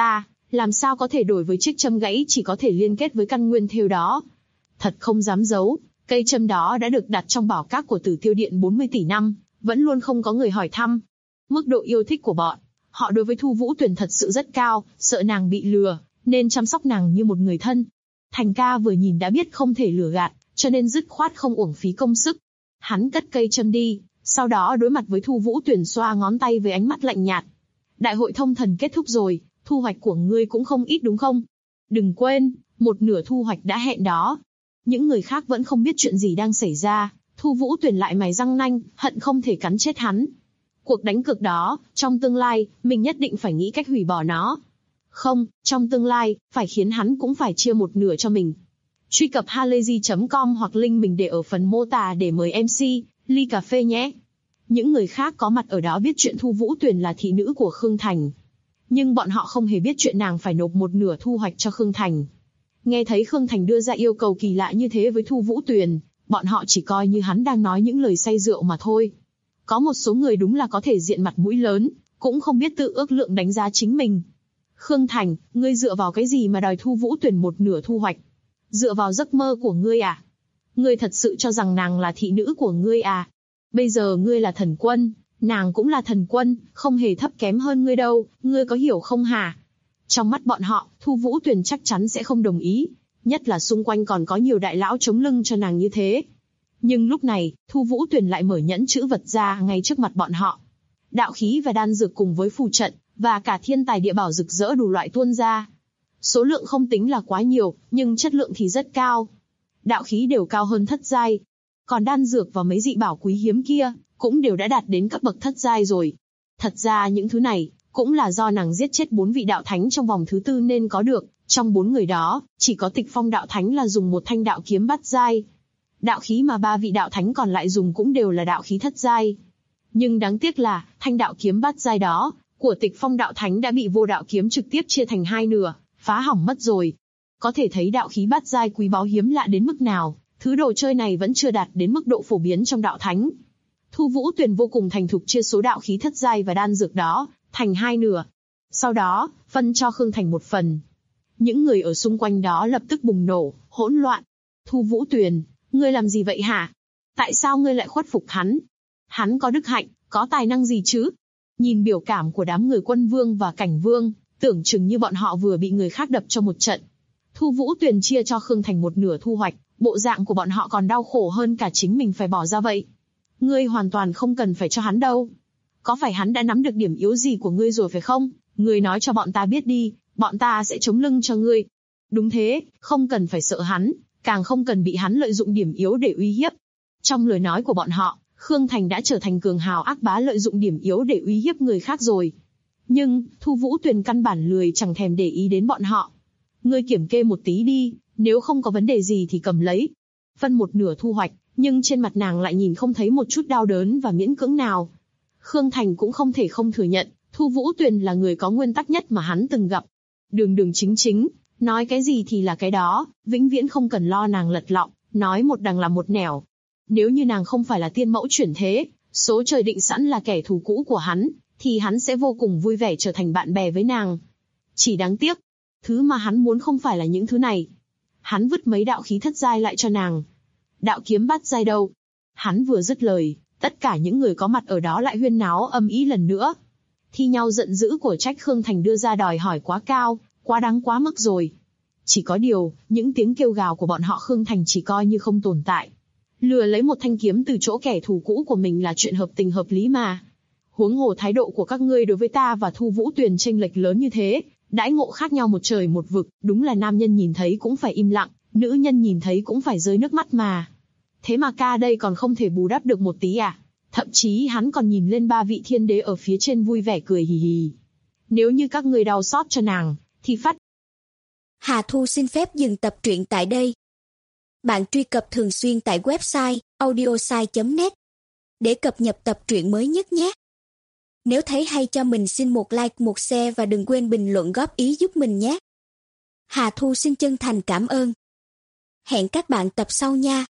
làm sao có thể đổi với chiếc châm gãy chỉ có thể liên kết với căn nguyên thêu đó. Thật không dám giấu, cây châm đó đã được đặt trong bảo các của Tử Tiêu Điện 40 tỷ năm, vẫn luôn không có người hỏi thăm. Mức độ yêu thích của bọn họ đối với Thu Vũ Tuyền thật sự rất cao, sợ nàng bị lừa, nên chăm sóc nàng như một người thân. Thành ca vừa nhìn đã biết không thể lừa gạt, cho nên dứt khoát không uổng phí công sức. Hắn cất cây châm đi, sau đó đối mặt với Thu Vũ Tuyền xoa ngón tay với ánh mắt lạnh nhạt. Đại hội thông thần kết thúc rồi, thu hoạch của ngươi cũng không ít đúng không? Đừng quên, một nửa thu hoạch đã hẹn đó. Những người khác vẫn không biết chuyện gì đang xảy ra, Thu Vũ Tuyền lại mày răng nanh, hận không thể cắn chết hắn. Cuộc đánh cược đó, trong tương lai, mình nhất định phải nghĩ cách hủy bỏ nó. Không, trong tương lai, phải khiến hắn cũng phải chia một nửa cho mình. Truy cập halayzi.com hoặc link mình để ở phần mô tả để mời MC, ly cà phê nhé. Những người khác có mặt ở đó biết chuyện Thu Vũ Tuyền là thị nữ của Khương Thành. Nhưng bọn họ không hề biết chuyện nàng phải nộp một nửa thu hoạch cho Khương Thành. Nghe thấy Khương Thành đưa ra yêu cầu kỳ lạ như thế với Thu Vũ Tuyền, bọn họ chỉ coi như hắn đang nói những lời say rượu mà thôi. Có một số người đúng là có thể diện mặt mũi lớn, cũng không biết tự ước lượng đánh giá chính mình. Khương Thành, ngươi dựa vào cái gì mà đòi Thu Vũ Tuyền một nửa thu hoạch? Dựa vào giấc mơ của ngươi à? Ngươi thật sự cho rằng nàng là thị nữ của ngươi à? Bây giờ ngươi là thần quân, nàng cũng là thần quân, không hề thấp kém hơn ngươi đâu, ngươi có hiểu không hả? Trong mắt bọn họ, Thu Vũ Tuyền chắc chắn sẽ không đồng ý, nhất là xung quanh còn có nhiều đại lão chống lưng cho nàng như thế. Nhưng lúc này, Thu Vũ Tuyền lại mở nhẫn chữ vật ra ngay trước mặt bọn họ. Đạo khí và đan dược cùng với phù trận, và cả thiên tài địa bảo rực rỡ đủ loại tuôn ra. Số lượng không tính là quá nhiều, nhưng chất lượng thì rất cao. Đạo khí đều cao hơn thất giai. Còn đan dược và mấy dị bảo quý hiếm kia, cũng đều đã đạt đến cấp bậc thất giai rồi. Thật ra những thứ này, cũng là do nàng giết chết 4 vị đạo thánh trong vòng thứ 4 nên có được. Trong 4 người đó, chỉ có Tịch Phong đạo thánh là dùng một thanh đạo kiếm bát giai. Đạo khí mà 3 vị đạo thánh còn lại dùng cũng đều là đạo khí thất giai. Nhưng đáng tiếc là, thanh đạo kiếm bát giai đó, của Tịch Phong đạo thánh đã bị Vô Đạo kiếm trực tiếp chia thành 2 nửa, phá hỏng mất rồi. Có thể thấy đạo khí bát giai quý báu hiếm lạ đến mức nào, thứ đồ chơi này vẫn chưa đạt đến mức độ phổ biến trong đạo thánh. Thu Vũ Tuyền vô cùng thành thục chia số đạo khí thất giai và đan dược đó thành 2 nửa. Sau đó, phân cho Khương Thành một phần. Những người ở xung quanh đó lập tức bùng nổ, hỗn loạn. Thu Vũ Tuyền, ngươi làm gì vậy hả? Tại sao ngươi lại khuất phục hắn? Hắn có đức hạnh, có tài năng gì chứ? Nhìn biểu cảm của đám người Quân Vương và Cảnh Vương, tưởng chừng như bọn họ vừa bị người khác đập cho một trận. Thu Vũ Tuyền chia cho Khương Thành một nửa thu hoạch, bộ dạng của bọn họ còn đau khổ hơn cả chính mình phải bỏ ra vậy. Ngươi hoàn toàn không cần phải cho hắn đâu. Có phải hắn đã nắm được điểm yếu gì của ngươi rồi phải không? Ngươi nói cho bọn ta biết đi, bọn ta sẽ chống lưng cho ngươi. Đúng thế, không cần phải sợ hắn, càng không cần bị hắn lợi dụng điểm yếu để uy hiếp. Trong lời nói của bọn họ, Khương Thành đã trở thành cường hào ác bá lợi dụng điểm yếu để uy hiếp người khác rồi. Nhưng, Thu Vũ Tuyền căn bản lười chẳng thèm để ý đến bọn họ. Ngươi kiểm kê một tí đi, nếu không có vấn đề gì thì cầm lấy. Phân một nửa thu hoạch, nhưng trên mặt nàng lại nhìn không thấy một chút đau đớn và miễn cưỡng nào. Khương Thành cũng không thể không thừa nhận, Thu Vũ Tuyền là người có nguyên tắc nhất mà hắn từng gặp. Đường đường chính chính, nói cái gì thì là cái đó, vĩnh viễn không cần lo nàng lật lọng, nói một đằng làm một nẻo. Nếu như nàng không phải là tiên mẫu chuyển thế, số trời định sẵn là kẻ thù cũ của hắn, thì hắn sẽ vô cùng vui vẻ trở thành bạn bè với nàng. Chỉ đáng tiếc, thứ mà hắn muốn không phải là những thứ này. Hắn vứt mấy đạo khí thất giai lại cho nàng. Đạo kiếm bát giai đâu? Hắn vừa dứt lời, tất cả những người có mặt ở đó lại huyên náo âm ý lần nữa. Thi nhau giận dữ của trách Khương Thành đưa ra đòi hỏi quá cao, quá đáng quá mức rồi. Chỉ có điều, những tiếng kêu gào của bọn họ Khương Thành chỉ coi như không tồn tại. Lừa lấy một thanh kiếm từ chỗ kẻ thù cũ của mình là chuyện hợp tình hợp lý mà. Huống hồ thái độ của các ngươi đối với ta và Thu Vũ Tuyền chênh lệch lớn như thế, đãi ngộ khác nhau một trời một vực, đúng là nam nhân nhìn thấy cũng phải im lặng, nữ nhân nhìn thấy cũng phải rơi nước mắt mà. Thế mà ca đây còn không thể bù đắp được một tí à? Thậm chí hắn còn nhìn lên 3 vị thiên đế ở phía trên vui vẻ cười hì hì. Nếu như các ngươi đau xót cho nàng, thì phát. Hà Thu xin phép dừng tập truyện tại đây. Bạn truy cập thường xuyên tại website audiosai.net để cập nhật tập truyện mới nhất nhé. Nếu thấy hay cho mình xin một like, một share và đừng quên bình luận góp ý giúp mình nhé. Hà Thu xin chân thành cảm ơn. Hẹn các bạn tập sau nha.